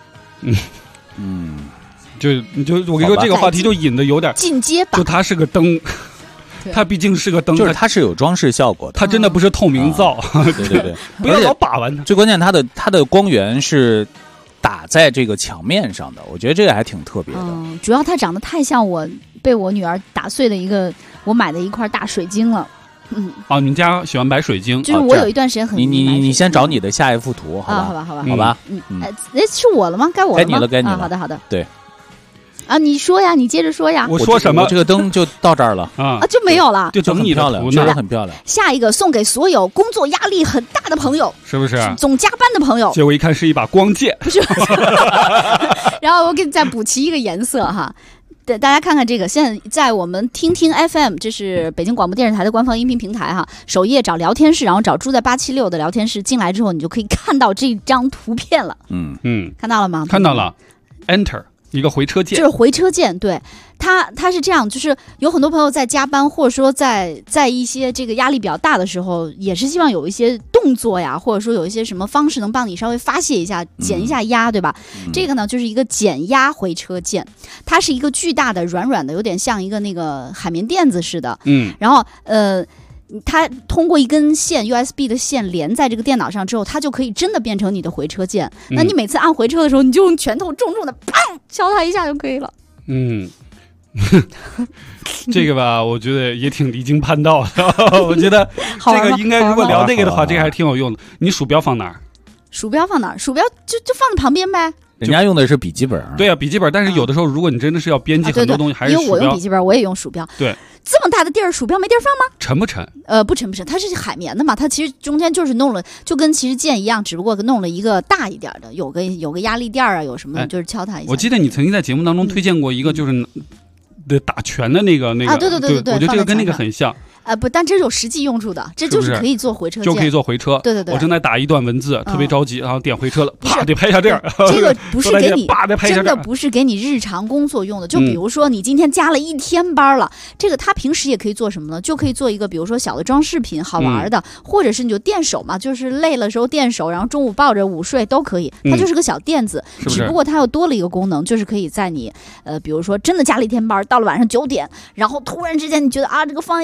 就我跟你说，这个话题就引的有点进阶吧。 就它是个灯，它毕竟是个灯， 就是它是有装饰效果的， 它真的不是透明皂。 对， 不要老把玩它。 最关键，它的光源是打在这个墙面上的，我觉得这个还挺特别的。 主要它长得太像被我女儿打碎的我买的一块大水晶了。 你们家喜欢摆水晶？ 就是我有一段时间很你先找你的下一幅图，好吧？好吧。 是我了吗？该我了吗？ 该你了。 好的。 对。 你说呀，你接着说呀。 我说什么？ 这个灯就到这儿了就没有了， 就很漂亮，确实很漂亮。 下一个送给所有工作压力很大的朋友， 是不是？ 总加班的朋友。 结果一看是一把光剑， 不是。然后我给你再补齐一个颜色哈。对，大家看看这个，现在我们听听 FM， 这是北京广播电视台的官方音频平台哈。首页找聊天室，然后找住在876的聊天室，进来之后你就可以看到这张图片了。看到了吗？ 看到了 ，Enter。一个回车键， 就是回车键，对，它是这样，就是有很多朋友在加班，或者说在一些这个压力比较大的时候，也是希望有一些动作呀，或者说有一些什么方式能帮你稍微发泄一下，减一下压，对吧？这个呢就是一个减压回车键，它是一个巨大的软软的，有点像一个那个海绵垫子似的，然后它通过一根线 USB 的线连在这个电脑上之后，它就可以真的变成你的回车键。那你每次按回车的时候，你就用拳头重重的砰敲它一下就可以了。 这个吧，我觉得也挺离经叛道的。我觉得这个应该如果聊这个的话，这个还挺有用的。你鼠标放哪儿？ 鼠标放哪儿？鼠标就放在旁边呗。 人家用的是笔记本。 对啊，笔记本。但是有的时候，如果你真的是要编辑很多东西，还是因为我用笔记本，我也用鼠标。 对。 这么大的地儿，鼠标没地儿放吗？ 沉不沉？ 不沉，它是海绵的嘛，它其实中间就是弄了，就跟其实键一样，只不过弄了一个大一点的，有个压力垫啊，有什么就是敲它一下。 我记得你曾经在节目当中推荐过一个，就是打拳的那个啊，对， 我觉得这个跟那个很像。 不，但这是有实际用处的，这就是可以做回车键， 就可以做回车。 对， 我正在打一段文字，特别着急，然后点回车了，啪得拍一下这儿。 这个不是给你真的不是给你日常工作用的，就比如说你今天加了1天班了，这个它平时也可以做什么呢？就可以做一个比如说小的装饰品，好玩的，或者是你就垫手嘛，就是累了时候垫手，然后中午抱着午睡都可以。它就是个小垫子，只不过它又多了一个功能，就是可以在你比如说真的加了1天班，到了晚上9点，然后突然之间你觉得这个方案要推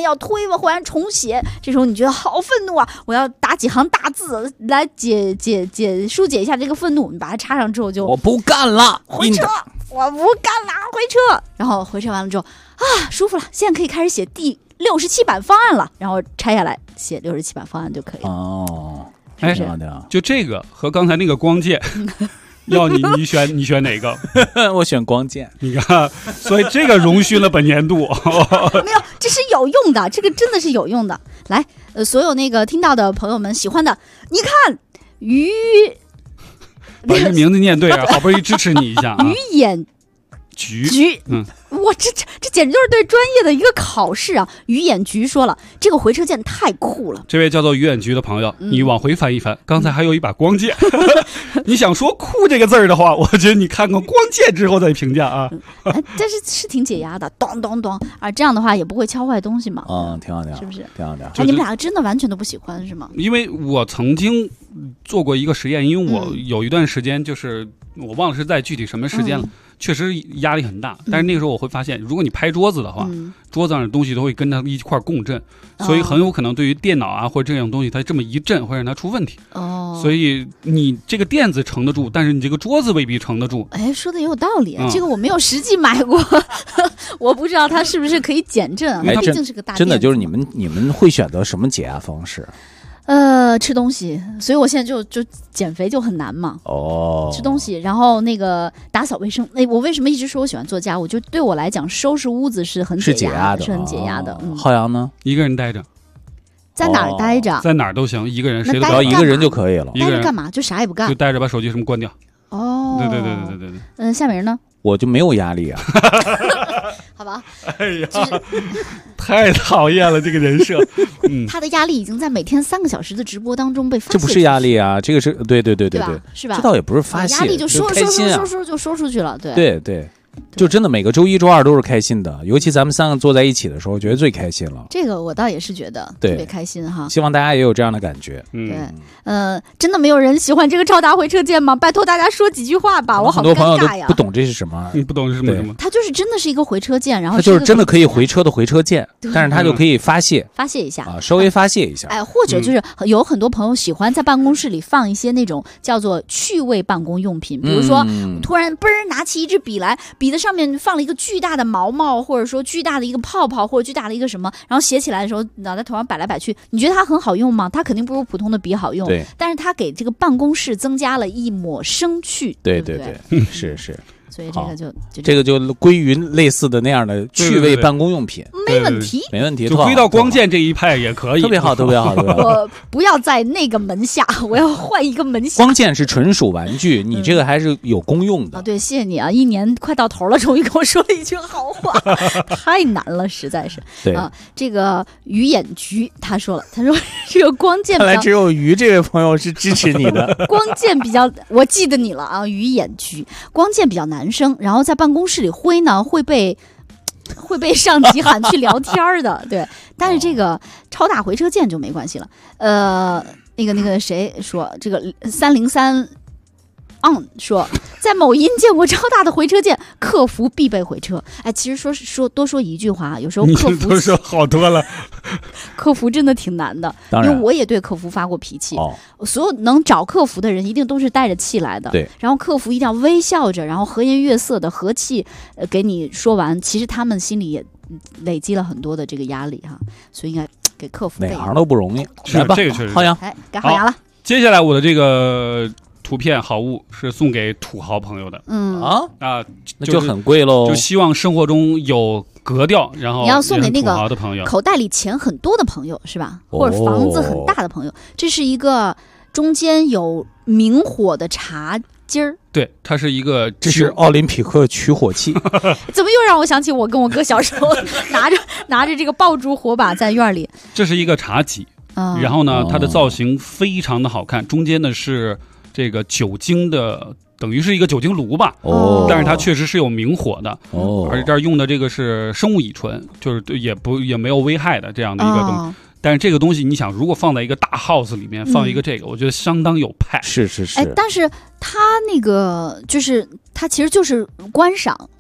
吧，忽然重写，这时候你觉得好愤怒啊，我要打几行大字来疏解一下这个愤怒，你把它插上之后就我不干了， 回车，我不干了，回车，然后回车完了之后啊，舒服了，现在可以开始写第67版方案了，然后拆下来写67版方案就可以了。 哦， 哎，就这个和刚才那个光剑。要你选哪个？ 我选光剑。 你看，所以这个荣勋了本年度。 没有，这是有用的，这个真的是有用的。来，所有那个听到的朋友们喜欢的，你看鱼， 把这名字念对啊，好不容易支持你一下啊。 鱼眼菊，哇，这简直就是对专业的一个考试啊！鱼眼菊说了，这个回车剑太酷了。 这位叫做鱼眼菊的朋友，你往回翻一翻，刚才还有一把光剑。你想说酷这个字儿的话，我觉得你看看光剑之后再评价啊。 但是挺解压的，咚咚咚啊，这样的话也不会敲坏东西嘛。 挺好， 是不是？ 挺好的。 你们俩真的完全都不喜欢是吗？ 因为我曾经做过一个实验，因为我有一段时间就是我忘了是在具体什么时间了。确实压力很大，但是那个时候我会发现，如果你拍桌子的话，桌子上的东西都会跟它一块共振，所以很有可能对于电脑啊或者这种东西，它这么一震会让它出问题。所以你这个垫子撑得住，但是你这个桌子未必撑得住。 哎，说的也有道理，这个我没有实际买过，我不知道它是不是可以减震啊。它毕竟是个大垫子。 真的就是你们会选择什么解压方式？ 吃东西，所以我现在就减肥就很难嘛。吃东西，然后那个打扫卫生。我为什么一直说我喜欢做家务？就对我来讲，收拾屋子是很解压的，是很解压的。 浩洋呢？ 一个人待着， 在哪儿待着？ 在哪儿都行，一个人谁都只要一个人就可以了。 待着干嘛？就啥也不干， 就待着把手机什么关掉。 对。夏明呢？ 我就没有压力啊。 好吧。 哎呀，太讨厌了这个人设。 他的压力已经在每天3个小时的直播当中被发泄。 这不是压力啊，这个是对， 是吧？ 这倒也不是发泄， 压力就说就说出去了， 对。就真的每个周一周二都是开心的，尤其咱们3个坐在一起的时候，觉得最开心了。 这个我倒也是觉得特别开心哈。 希望大家也有这样的感觉。 对，真的没有人喜欢这个超大回车键吗？拜托大家说几句话吧，我好尴尬呀。 很多朋友都不懂这是什么， 你不懂是什么？ 它就是真的是一个回车键，然后它就是真的可以回车的回车键，但是它就可以发泄一下稍微发泄一下。 或者就是有很多朋友喜欢在办公室里放一些那种叫做趣味办公用品，比如说突然嘣拿起一支笔来，笔的上面放了一个巨大的毛毛，或者说巨大的一个泡泡，或者巨大的一个什么，然后写起来的时候脑袋头上摆来摆去，你觉得它很好用吗？它肯定不如普通的笔好用，但是它给这个办公室增加了一抹生趣。 对，是。 所以这个就归于类似的那样的趣味办公用品， 没问题， 就归到光剑这一派也可以， 特别好。 我不要在那个门下，我要换一个门下。 光剑是纯属玩具，你这个还是有功用的。 对，谢谢你啊！1年快到头了，终于跟我说了一句好话，太难了，实在是。 对这个鱼眼菊他说这个光剑， 看来只有鱼这位朋友是支持你的。 光剑比较，我记得你了啊，鱼眼菊，光剑比较难生，然后在办公室里挥呢会被上级喊去聊天的，对。但是这个超大回车键就没关系了。那个谁说这个303说在某音见过超大的回车键，客服必备回车。哎，其实多说一句话，有时候客服都说好多了， 客服真的挺难的，因为我也对客服发过脾气。所有能找客服的人一定都是带着气来的， 对。 然后客服一定要微笑着，然后和颜悦色的和气给你说完，其实他们心里也累积了很多的这个压力哈，所以应该给客服。 哪行都不容易， 是吧？这个确实。 浩洋， 该浩洋了。 接下来我的这个图片好物是送给土豪朋友的， 那就很贵喽。 就希望生活中有格调，然后你要送给那个土豪的朋友， 口袋里钱很多的朋友是吧？或者房子很大的朋友。这是一个中间有明火的茶几儿。 对，它是一个， 这是奥林匹克取火器。 怎么又让我想起我跟我哥小时候拿着这个爆竹火把在院里？ 这是一个茶几。然后呢，它的造型非常的好看，中间呢是这个酒精的，等于是一个酒精炉吧。但是它确实是有明火的。而且这儿用的这个是生物乙醇，就是也没有危害的这样的一个东西。但是这个东西，你想，如果放在一个大 house 里面放一个这个，我觉得相当有派。 是。 但是它那个就是它其实就是观赏。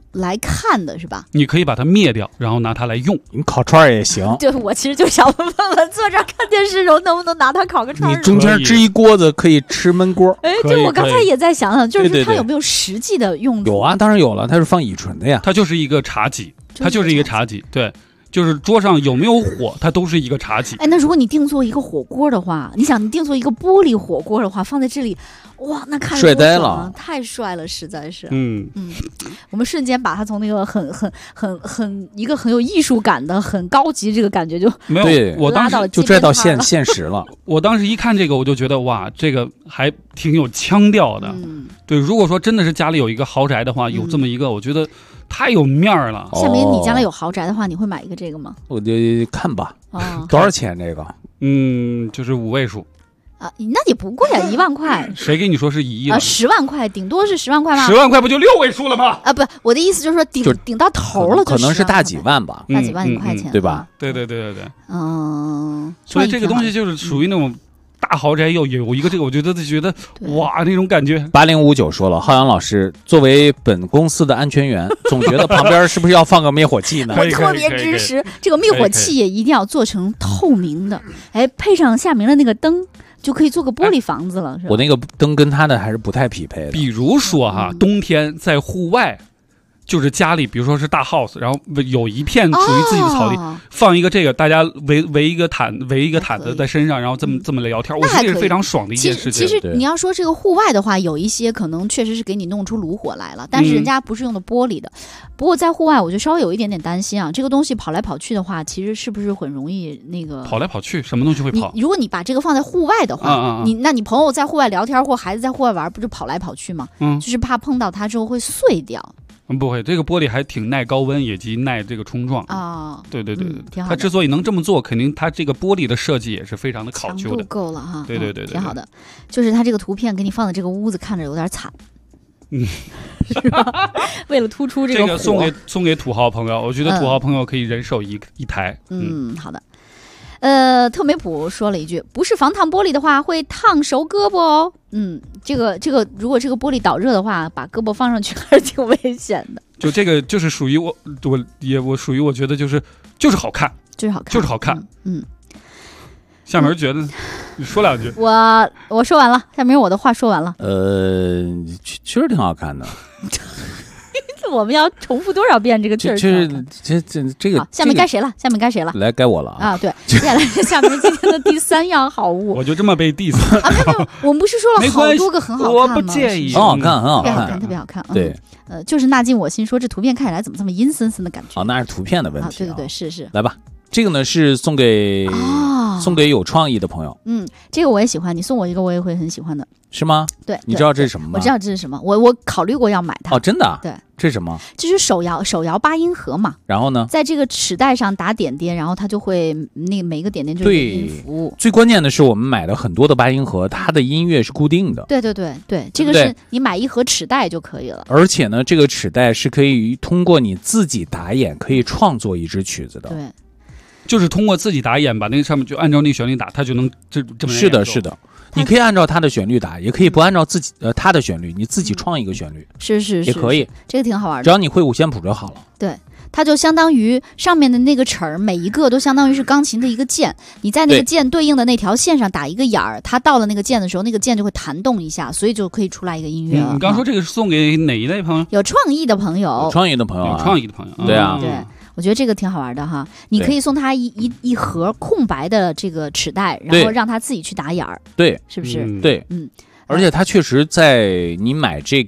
来看的是吧？ 你可以把它灭掉，然后拿它来用。 你烤串也行。 对，我其实就想问问，坐这儿看电视的时候能不能拿它烤个串？ 你中间支一锅子可以吃焖锅。 哎，对，我刚才也在想想，就是它有没有实际的用途？ 有啊，当然有了，它是放乙醇的呀。 它就是一个茶几，它就是一个茶几，对。就是桌上有没有火，它都是一个茶几。 哎，那如果你定做一个火锅的话，你想你定做一个玻璃火锅的话，放在这里，哇，那看帅呆了， 太帅了，实在是。我们瞬间把它从那个很一个很有艺术感的、很高级这个感觉就没有，我当时就拽到现实了。 我当时一看这个，我就觉得哇，这个还挺有腔调的。对，如果说真的是家里有一个豪宅的话，有这么一个，我觉得太有面儿了。 夏明，你将来有豪宅的话，你会买一个这个吗？ 我就看吧。多少钱这个？ 就是5位数。 啊，那也不贵啊，1万块。 谁给你说是1亿了 ？10万块，顶多是10万块吗？ 10万块不就6位数了吗？ 啊，不，我的意思就是说顶到头了， 可能是大几万吧， 大几万块钱， 对吧？ 对。所以这个东西就是属于那种大豪宅，有一个这个，我觉得哇，那种感觉。 8059说了，浩洋老师作为本公司的安全员，总觉得旁边是不是要放个灭火器呢？ 我特别支持这个灭火器，也一定要做成透明的，哎，配上夏明的那个灯。就可以做个玻璃房子了，是吧？ 我那个灯跟他的还是不太匹配的。 比如说哈，冬天在户外，就是家里，比如说是大 house， 然后有一片属于自己的草地，放一个这个，大家围一个毯子在身上，然后这么聊天，我觉得这是非常爽的一件事情。 其实你要说这个户外的话，有一些可能确实是给你弄出炉火来了，但是人家不是用的玻璃的。不过在户外，我就稍微有一点点担心啊，这个东西跑来跑去的话，其实是不是很容易那个跑来跑去？什么东西会跑？ 如果你把这个放在户外的话，那你朋友在户外聊天或孩子在户外玩，不就跑来跑去吗？就是怕碰到它之后会碎掉。 不会，这个玻璃还挺耐高温，以及耐这个冲撞啊。对， 挺好的。 它之所以能这么做，肯定它这个玻璃的设计也是非常的考究的， 强度够了哈。 对， 挺好的。就是它这个图片给你放的这个屋子看着有点惨，是吧？为了突出这个送给土豪朋友，我觉得土豪朋友可以人手一台。 好的。特美普说了一句：“不是防烫玻璃的话，会烫熟胳膊哦。”这个，如果这个玻璃导热的话，把胳膊放上去还是挺危险的。 就这个，就是属于我属于我觉得就是好看，就是好看。夏明觉得，你说2句。 我说完了，夏明我的话说完了。 确实挺好看的。 我们要重复多少遍这个句儿？ 这个。 下面该谁了？下面该谁了？ 来，该我了啊！ 对，接下来下面今天的第3样好物。 我就这么被 diss 啊！没有，我们不是说了好多个很好看吗？ 我不介意， 很好看， 特别好看。 对， 就是纳进我心，说这图片看起来怎么这么阴森森的感觉？ 那是图片的问题。 对，是。 来吧，这个呢是送给有创意的朋友。 这个我也喜欢，你送我一个我也会很喜欢的。 是吗？ 对， 你知道这是什么吗？ 我知道这是什么，我考虑过要买它。 真的啊？ 对， 这是什么？ 这是手摇8音盒嘛。然后呢，在这个齿带上打点点，然后它就会每个点点就是音符。 最关键的是，我们买的很多的8音盒，它的音乐是固定的。 对，这个是你买一盒齿带就可以了。 而且呢，这个齿带是可以通过你自己打眼可以创作一支曲子的。 对。 就是通过自己打眼，把那个上面就按照那个旋律打，它就能这么是的，你可以按照它的旋律打，也可以不按照自己它的旋律，你自己创一个旋律， 是也可以， 这个挺好玩的。 只要你会五线谱就好了。 对，它就相当于上面的那个齿儿，每一个都相当于是钢琴的一个键，你在那个键对应的那条线上打一个眼儿，它到了那个键的时候，那个键就会弹动一下，所以就可以出来一个音乐了。 你刚说这个是送给哪一类朋友？ 有创意的朋友， 有创意的朋友， 对啊，对。我觉得这个挺好玩的哈，你可以送他一盒空白的这个齿带，然后让他自己去打眼儿， 对， 是不是？ 对，而且他确实在你买这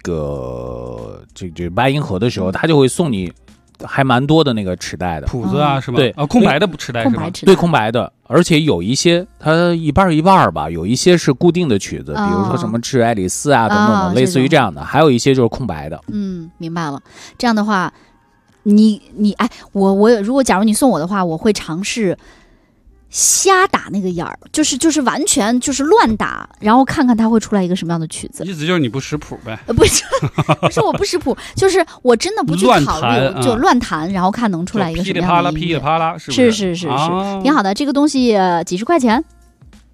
8音盒的时候，他就会送你还蛮多的那个齿带的谱子啊，是吧？ 对， 空白的齿带是吧？ 对，空白的，而且有一些它一半一半吧，有一些是固定的曲子，比如说什么致爱丽丝啊等等，类似于这样的，还有一些就是空白的。 明白了。这样的话。你我如果假如你送我的话，我会尝试瞎打那个眼儿，就是完全就是乱打，然后看看它会出来一个什么样的曲子。 意思就是你不识谱呗？ 不是我不识谱，就是我真的不去考虑，就乱弹，然后看能出来一个什么样的音乐。 噼里啪啦， 是，挺好的。这个东西几十块钱。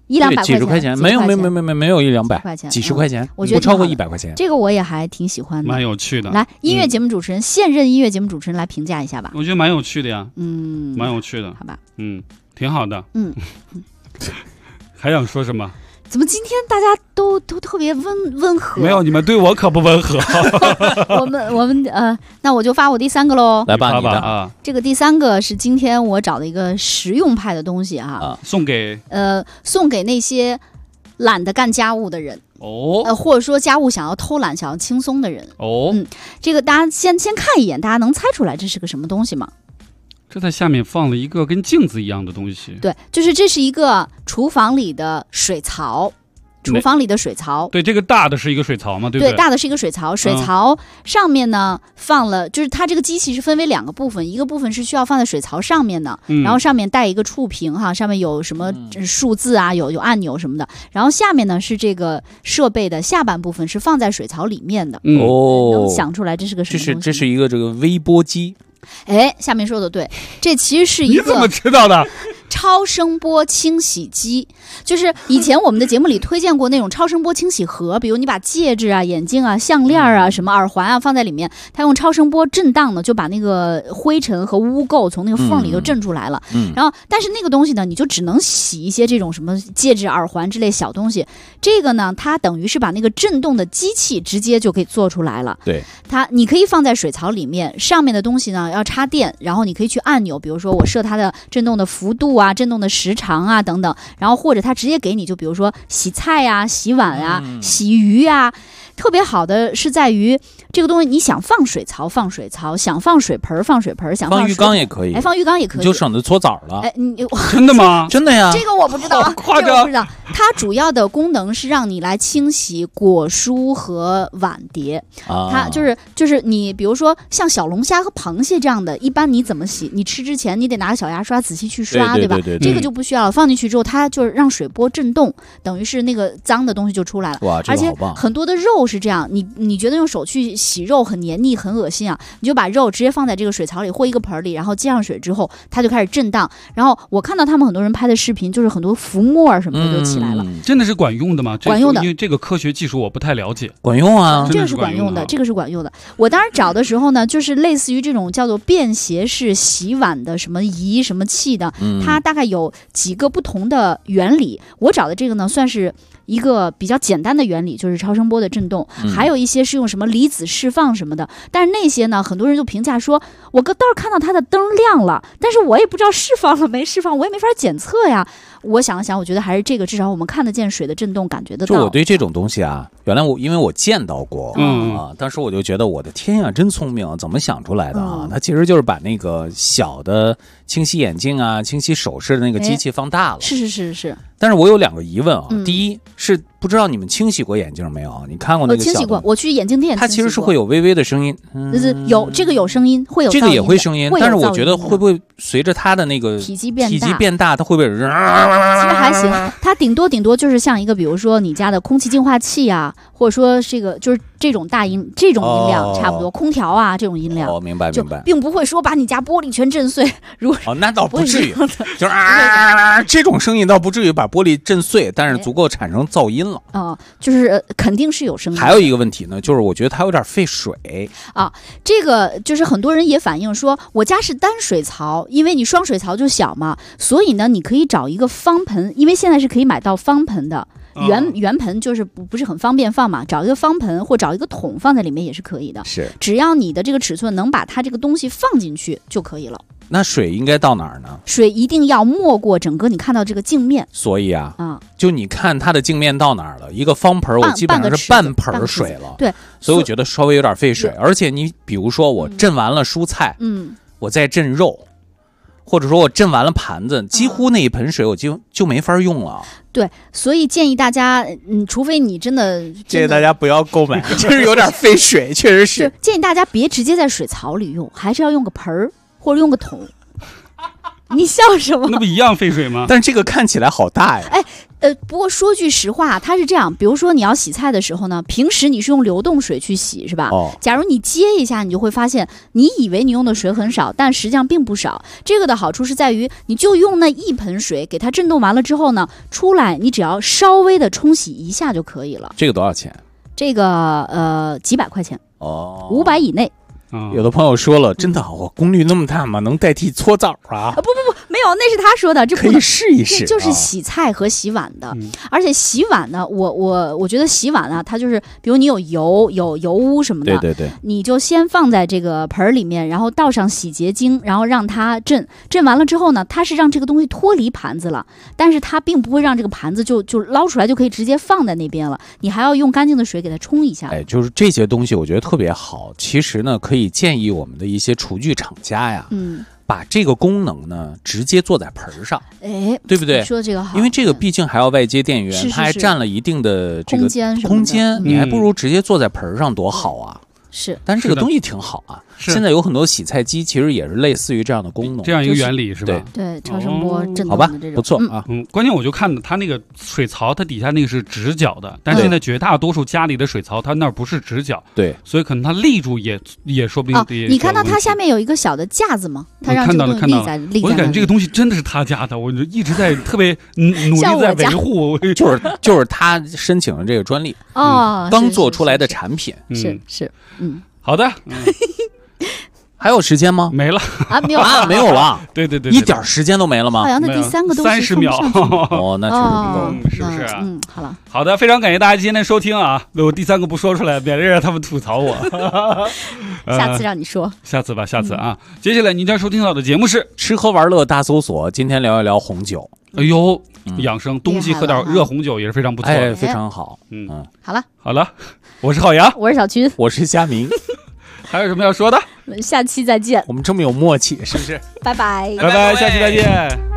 100-200块钱， 几十块钱，没有100-200 块钱， 几十块钱， 我觉得不超过100块钱。 这个我也还挺喜欢的， 蛮有趣的。 来，音乐节目主持人，现任音乐节目主持人来评价一下吧。 我觉得蛮有趣的呀，蛮有趣的， 好吧， 挺好的，还想说什么？ 怎么今天大家都特别温和？ 没有，你们对我可不温和。 我们那我就发我第3个喽。 来吧，你的啊。 这个第3个是今天我找的一个实用派的东西啊， 送给那些懒得干家务的人或者说家务想要偷懒、想要轻松的人这个大家先看一眼，大家能猜出来这是个什么东西吗？ 这在下面放了一个跟镜子一样的东西。 对，就是这是一个厨房里的水槽。 对，这个大的是一个水槽嘛，对不对？ 对，大的是一个水槽，水槽上面呢放了，就是它这个机器是分为2个部分，一个部分是需要放在水槽上面的，然后上面带一个触屏哈，上面有什么数字啊，有按钮什么的，然后下面呢是这个设备的下半部分是放在水槽里面的。能想出来这是个什么东西？ 这是一个这个微波机。 哎，下面说的对，这其实是一个你怎么知道的？ 超声波清洗机，就是以前我们的节目里推荐过那种超声波清洗盒，比如你把戒指啊、眼镜啊、项链啊、什么耳环啊放在里面，它用超声波震荡呢，就把那个灰尘和污垢从那个缝里头震出来了。然后，但是那个东西呢，你就只能洗一些这种什么戒指、耳环之类小东西。这个呢，它等于是把那个震动的机器直接就给做出来了。 对， 你可以放在水槽里面，上面的东西呢要插电，然后你可以去按钮，比如说我设它的震动的幅度啊、震动的时长啊等等，然后或者它直接给你，就比如说洗菜啊、洗碗啊、洗鱼啊。特别好的是在于这个东西，你想放水槽放水槽，想放水盆放水盆，想放浴缸也可以。 放浴缸也可以， 你就省得搓澡了。 真的吗？ 真的呀。 这个我不知道， 夸张。 这个我不知道。它主要的功能是让你来清洗果蔬和碗碟。它就是你比如说像小龙虾和螃蟹这样的，一般你怎么洗？你吃之前你得拿个小牙刷仔细去刷， 对吧？这个就不需要了，放进去之后，它就是让水波震动，等于是那个脏的东西就出来了。 哇，这个好棒！ 而且很多的肉是这样，你觉得用手去洗肉很黏腻很恶心啊，你就把肉直接放在这个水槽里或一个盆里，然后接上水之后，它就开始震荡。然后我看到他们很多人拍的视频，就是很多浮沫什么的就起来了。 真的是管用的吗？ 管用的， 因为这个科学技术我不太了解。 管用啊， 这个是管用的，这个是管用的。我当时找的时候呢，就是类似于这种叫做便携式洗碗的什么仪什么器的，它大概有几个不同的原理。我找的这个呢，算是一个比较简单的原理，就是超声波的震动，还有一些是用什么离子释放什么的。但是那些呢，很多人就评价说，我倒是看到它的灯亮了，但是我也不知道释放了没释放，我也没法检测呀。我想了想，我觉得还是这个，至少我们看得见水的震动，感觉得到。 就我对这种东西啊，原来因为我见到过当时我就觉得我的天呀，真聪明，怎么想出来的啊？它其实就是把那个小的清洗眼镜啊、清洗首饰的那个机器放大了。 是。 但是我有2个疑问啊，第一是不知道你们清洗过眼镜没有？你看过那个小的？ 我清洗过，我去眼镜店。 它其实是会有微微的声音， 有这个有声音，会有这个也会声音，但是我觉得会不会随着它的那个体积变大，它会不会？其实还行，它顶多就是像一个，比如说你家的空气净化器啊，或者说这个就是这种这种音量差不多，空调啊这种音量。 明白， 并不会说把你家玻璃全震碎。 那倒不至于，就是这种声音倒不至于把玻璃震碎，但是足够产生噪音了。 就是肯定是有声音。 还有一个问题呢，就是我觉得它有点费水啊。这个就是很多人也反映说，我家是单水槽，因为你双水槽就小嘛，所以呢，你可以找一个方盆，因为现在是可以买到方盆的。圆盆就是不是很方便放嘛，找一个方盆或找一个桶放在里面也是可以的。 是， 只要你的这个尺寸能把它这个东西放进去就可以了。 那水应该到哪儿呢？ 水一定要没过整个你看到这个镜面。 所以就你看它的镜面到哪儿了？一个方盆我基本上是半盆水了。 对， 所以我觉得稍微有点费水。而且你比如说我震完了蔬菜，我再震肉，或者说我震完了盘子，几乎那一盆水我就没法用了。 对，所以建议大家，除非你真的建议大家不要购买，确实有点费水，确实是。 建议大家别直接在水槽里用，还是要用个盆儿或者用个桶。你笑什么？ 那不一样费水吗？ 但是这个看起来好大呀。 不过说句实话，它是这样，比如说你要洗菜的时候呢，平时你是用流动水去洗，是吧？假如你接一下，你就会发现，你以为你用的水很少，但实际上并不少。这个的好处是在于，你就用那一盆水给它震动完了之后呢，出来你只要稍微的冲洗一下就可以了。 这个多少钱？ 这个几百块钱，500以内。 有的朋友说了，真的我功率那么大吗？能代替搓澡啊？ 不，没有，那是他说的，这可以试一试。 就是洗菜和洗碗的，而且洗碗呢，我觉得洗碗啊，它就是比如你有油污什么的， 对， 你就先放在这个盆里面，然后倒上洗洁精，然后让它震完了之后呢，它是让这个东西脱离盘子了，但是它并不会让这个盘子就捞出来就可以直接放在那边了，你还要用干净的水给它冲一下。 就是这些东西我觉得特别好。其实呢，可以建议我们的一些厨具厂家呀，把这个功能呢直接做在盆上，对不对？ 说这个好， 因为这个毕竟还要外接电源，它还占了一定的这个空间，你还不如直接做在盆上多好啊！ 是， 但是这个东西挺好啊。现在有很多洗菜机，其实也是类似于这样的功能， 这样一个原理是吧？ 对，超声波震动好吧， 的这种， 不错啊。 关键我就看它那个水槽，它底下那个是直角的，但是现在绝大多数家里的水槽，它那儿不是直角， 对， 所以可能它立住也说不定。 你看到它下面有一个小的架子吗？它让这个东西立在， 我感觉这个东西真的是他家的，我就一直在特别努力在维护， 就是他申请了这个专利刚做出来的产品， 是， 好的。 还有时间吗？ 没了啊，没有没有了。 对， 一点时间都没了吗？ 好像那第三个都是 30秒。 那确实不够， 是不是？ 好了。 好的，非常感谢大家今天的收听啊！我第三个不说出来，免得让他们吐槽我。 下次让你说。 下次吧，下次啊。接下来您将收听到的节目是吃喝玩乐大搜索，今天聊一聊红酒。 哎呦，养生，冬季喝点热红酒也是非常不错的， 非常好。 好了， 我是浩洋， 我是小军， 我是佳明。 还有什么要说的？ 下期再见。 我们这么有默契，是不是？ 拜拜， 拜拜，下期再见。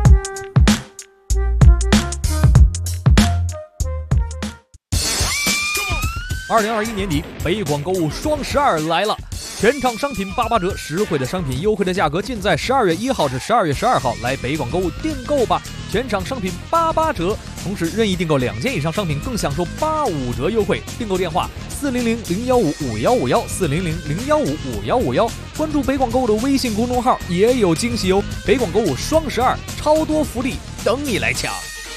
2021年底，北广购物双12来了，全场商品88折，实惠的商品，优惠的价格，尽在12月1号至12月12号来北广购物订购吧！全场商品88折，同时任意订购2件以上商品更享受85折优惠。订购电话400-015-5151，400-015-5151，关注北广购物的微信公众号也有惊喜哦！北广购物双12，超多福利等你来抢。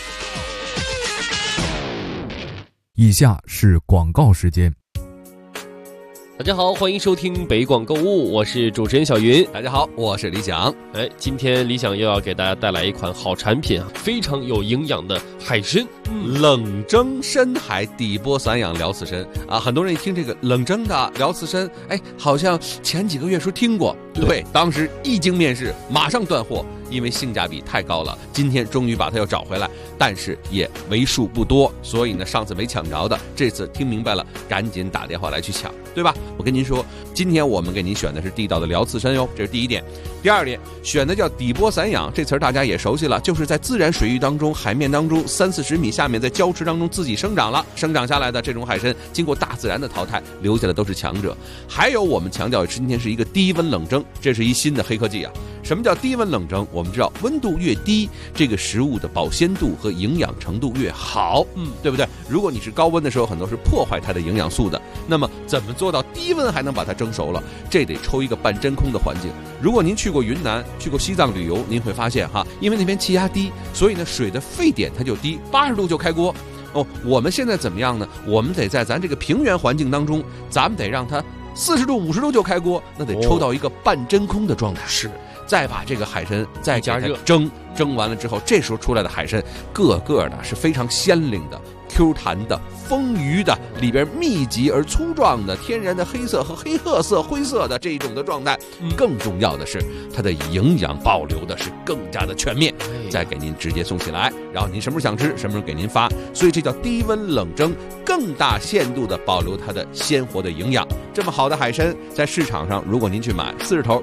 以下是广告时间。 大家好，欢迎收听北广购物，我是主持人小云。 大家好，我是李想。 今天李想又要给大家带来一款好产品啊，非常有营养的海参， 冷蒸深海底波散养辽刺参啊。很多人一听这个冷蒸的辽刺参，好像前几个月说听过，对，当时一经面世，马上断货，因为性价比太高了。今天终于把它又找回来，但是也为数不多，所以呢，上次没抢着的，这次听明白了，赶紧打电话来去抢，对吧？我跟您说，今天我们给您选的是地道的辽刺参哟，这是第一点。第二点，选的叫底波散养，这词儿大家也熟悉了，就是在自然水域当中、海面当中30-40米下面，在礁池当中自己生长下来的这种海参，经过大自然的淘汰，留下的都是强者。还有我们强调今天是一个低温冷蒸，这是一新的黑科技啊。什么叫低温冷蒸？我们知道温度越低，这个食物的保鲜度和营养程度越好，对不对？如果你是高温的时候，很多是破坏它的营养素的。那么怎么做到低温还能把它蒸熟了？这得抽一个半真空的环境。如果您去过云南、去过西藏旅游，您会发现因为那边气压低，所以呢水的沸点它就低，80度就开锅。我们现在怎么样呢？我们得在咱这个平原环境当中，咱们得让它40度、50度就开锅，那得抽到一个半真空的状态。 是。 再把这个海参再加热蒸完了之后，这时候出来的海参个个的是非常鲜灵的、Q 弹的、丰腴的，里边密集而粗壮的天然的黑色和黑褐色、灰色的这一种的状态。更重要的是，它的营养保留的是更加的全面，再给您直接送起来，然后您什么时候想吃，什么时候给您发。所以这叫低温冷蒸，更大限度的保留它的鲜活的营养。这么好的海参，在市场上，如果您去买40头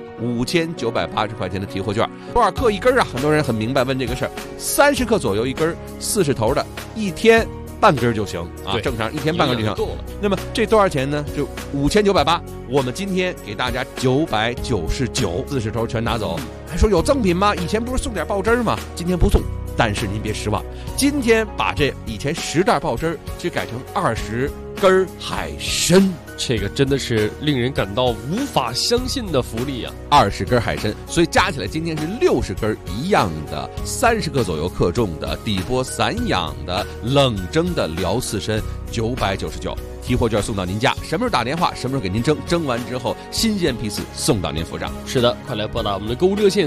5980块钱的提货券，多少克一根啊？很多人很明白问这个事儿，30克左右一根，40头的1天半根就行啊，正常1天半根就行。那么这多少钱呢？就5980，我们今天给大家999，40头全拿走。还说有赠品吗？以前不是送点报汁吗？今天不送， 但是您别失望，今天把这以前10袋刨汁就改成20根海参， 这个真的是令人感到无法相信的福利啊 ！20根海参，所以加起来今天是60根一样的，30克左右克重的底波散养的冷蒸的辽刺参，999。提货券送到您家，什么时候打电话，什么时候给您蒸，蒸完之后新鲜批次送到您府上。 是的，快来拨打我们的购物热线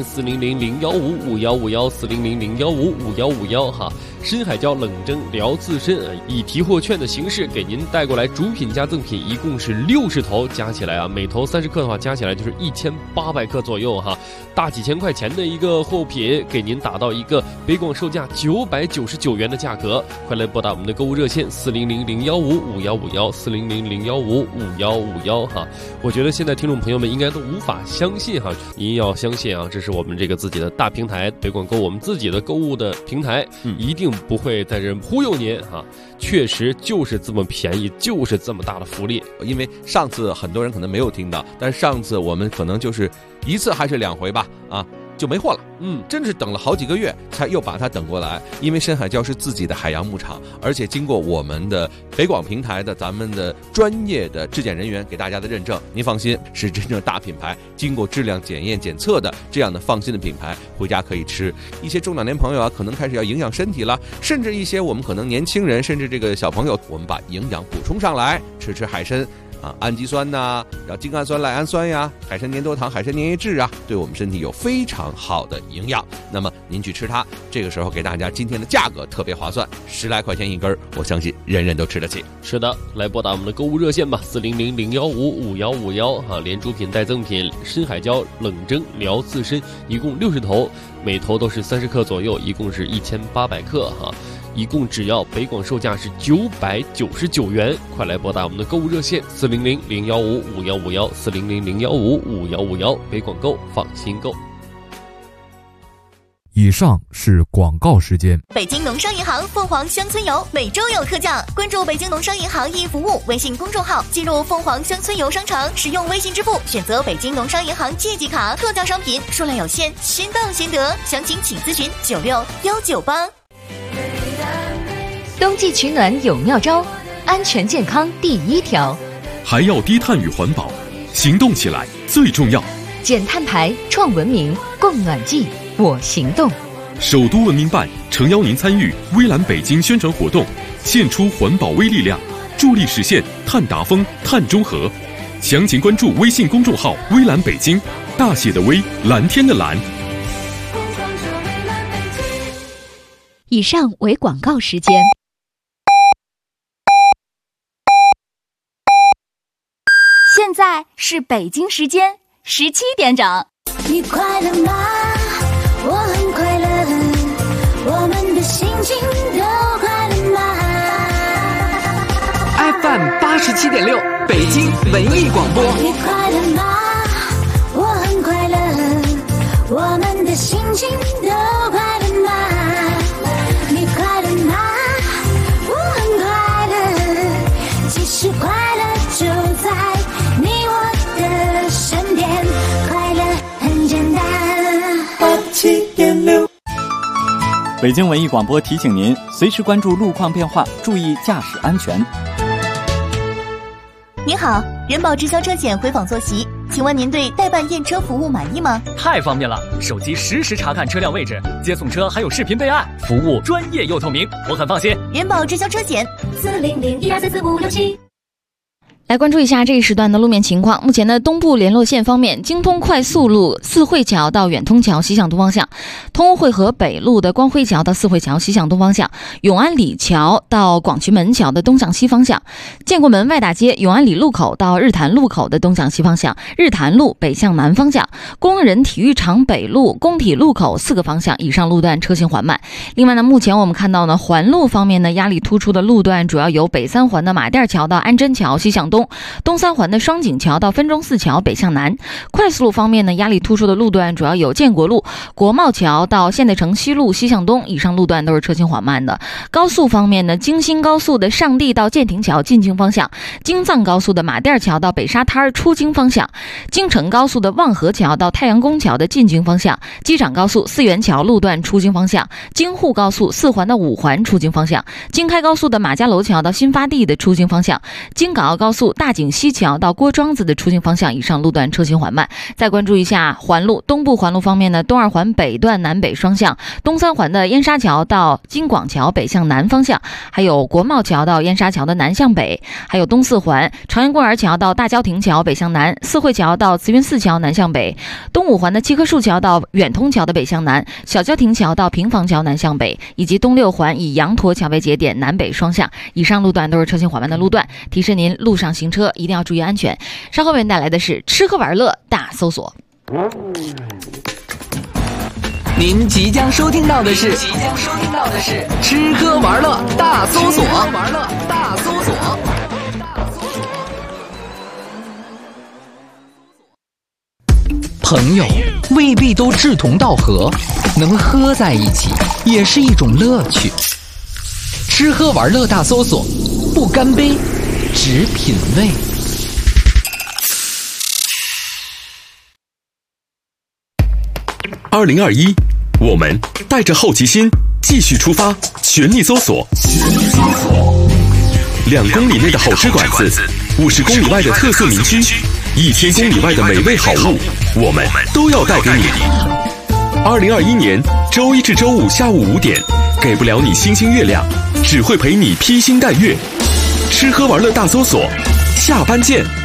400-015-5151，400-015-5151哈。深海椒冷蒸辽刺参以提货券的形式给您带过来，主品加赠品一共是60头，加起来啊，每头30克的话，加起来就是1800克左右哈，大几千块钱的一个货品，给您打到一个北广售价999元的价格。快来拨打我们的购物热线400-015-5151，400-015-5151哈。我觉得现在听众朋友们应该都无法相信哈，您要相信啊，这是我们这个自己的大平台北广购，我们自己的购物的平台，一定不会在这忽悠您哈，确实就是这么便宜，就是这么大的福利。 因为上次很多人可能没有听到，但是上次我们可能就是1次还是2回吧啊，就没货了。真是等了好几个月才又把它等过来。因为深海礁是自己的海洋牧场，而且经过我们的北广平台的咱们的专业的质检人员给大家的认证，您放心，是真正大品牌，经过质量检验检测的这样的放心的品牌，回家可以吃。一些中老年朋友啊，可能开始要营养身体了，甚至一些我们可能年轻人，甚至这个小朋友，我们把营养补充上来，吃海参。氨基酸呐，然后精氨酸、赖氨酸呀，海参粘多糖、海参粘液质啊，对我们身体有非常好的营养。那么您去吃它，这个时候给大家今天的价格特别划算，10来块钱一根，我相信人人都吃得起。 是的，来拨打我们的购物热线吧，400-015-5151哈，连主品带赠品，深海礁冷蒸辽刺参一共60头，每头都是30克左右，一共是1800克哈。一共只要北广售价是999元，快来拨打我们的购物热线400-015-5151，400-015-5151，北广购放心购。 以上是广告时间。 北京农商银行凤凰乡村游每周有特价，关注北京农商银行易服务微信公众号，进入凤凰乡村游商城，使用微信支付，选择北京农商银行借记卡，特价商品数量有限，先到先得，详情请咨询96-198。 冬季取暖有妙招，安全健康第一条， 还要低碳与环保，行动起来最重要。 减碳排，创文明，供暖季，我行动。 首都文明办诚邀您参与微蓝北京宣传活动，献出环保微力量，助力实现碳达峰、碳中和。详情关注微信公众号微蓝北京，大写的微，蓝天的蓝。 以上为广告时间。 现在是北京时间17点整。 你快乐吗？我很快乐，我们的心情都快乐吗 ？FM 87.6，北京文艺广播。 你快乐吗？我很快乐，我们的心情都快乐吗？你快乐吗？我很快乐，其实快乐就在你我的身边，快乐很简单。87.6， 北京文艺广播提醒您，随时关注路况变化，注意驾驶安全。 您好，人保直销车险回访坐席，请问您对代办验车服务满意吗？ 太方便了，手机实时查看车辆位置，接送车还有视频备案，服务专业又透明，我很放心。 人保直销车险400-1234567。 来关注一下这一时段的路面情况。目前的东部联络线方面，京通快速路四惠桥到远通桥西向东方向，通惠河北路的光辉桥到四惠桥西向东方向，永安里桥到广渠门桥的东向西方向，建国门外大街永安里路口到日坛路口的东向西方向，日坛路北向南方向，工人体育场北路工体路口4个方向以上路段车行缓慢。另外呢，目前我们看到呢，环路方面呢，压力突出的路段主要有北三环的马甸桥到安贞桥西向东东，东三环的双井桥到分钟寺桥北向南。快速路方面呢，压力突出的路段主要有建国路、国贸桥到现代城西路西向东，以上路段都是车行缓慢的。高速方面呢，京新高速的上地到建亭桥进京方向，京藏高速的马甸桥到北沙滩出京方向，京承高速的望河桥到太阳宫桥的进京方向，机场高速四元桥路段出京方向，京沪高速四环的五环出京方向，京开高速的马家楼桥到新发地的出京方向，京港澳高速大井西桥到郭庄子的出京方向，以上路段车行缓慢。再关注一下环路，东部环路方面呢，东二环北段南北双向，东三环的燕沙桥到京广桥北向南方向，还有国贸桥到燕沙桥的南向北，还有东四环朝阳公园桥到大郊亭桥北向南，四惠桥到慈云寺桥南向北，东五环的七棵树桥到远通桥的北向南，小郊亭桥到平房桥南向北，以及东六环以羊驼桥为节点南北双向，以上路段都是车行缓慢的路段，提示您路上行车一定要注意安全。稍后为您带来的是吃喝玩乐大搜索。 您即将收听到的是吃喝玩乐大搜索。朋友未必都志同道合，能喝在一起也是一种乐趣。吃喝玩乐大搜索，不干杯，只品味。 2021，我们带着好奇心继续出发，全力搜索。2公里内的好吃馆子，50公里外的特色民区，1000公里外的美味好物，我们都要带给你。2021年周一至周五下午5点，给不了你星星月亮，只会陪你披星戴月。吃喝玩乐大搜索，下班见。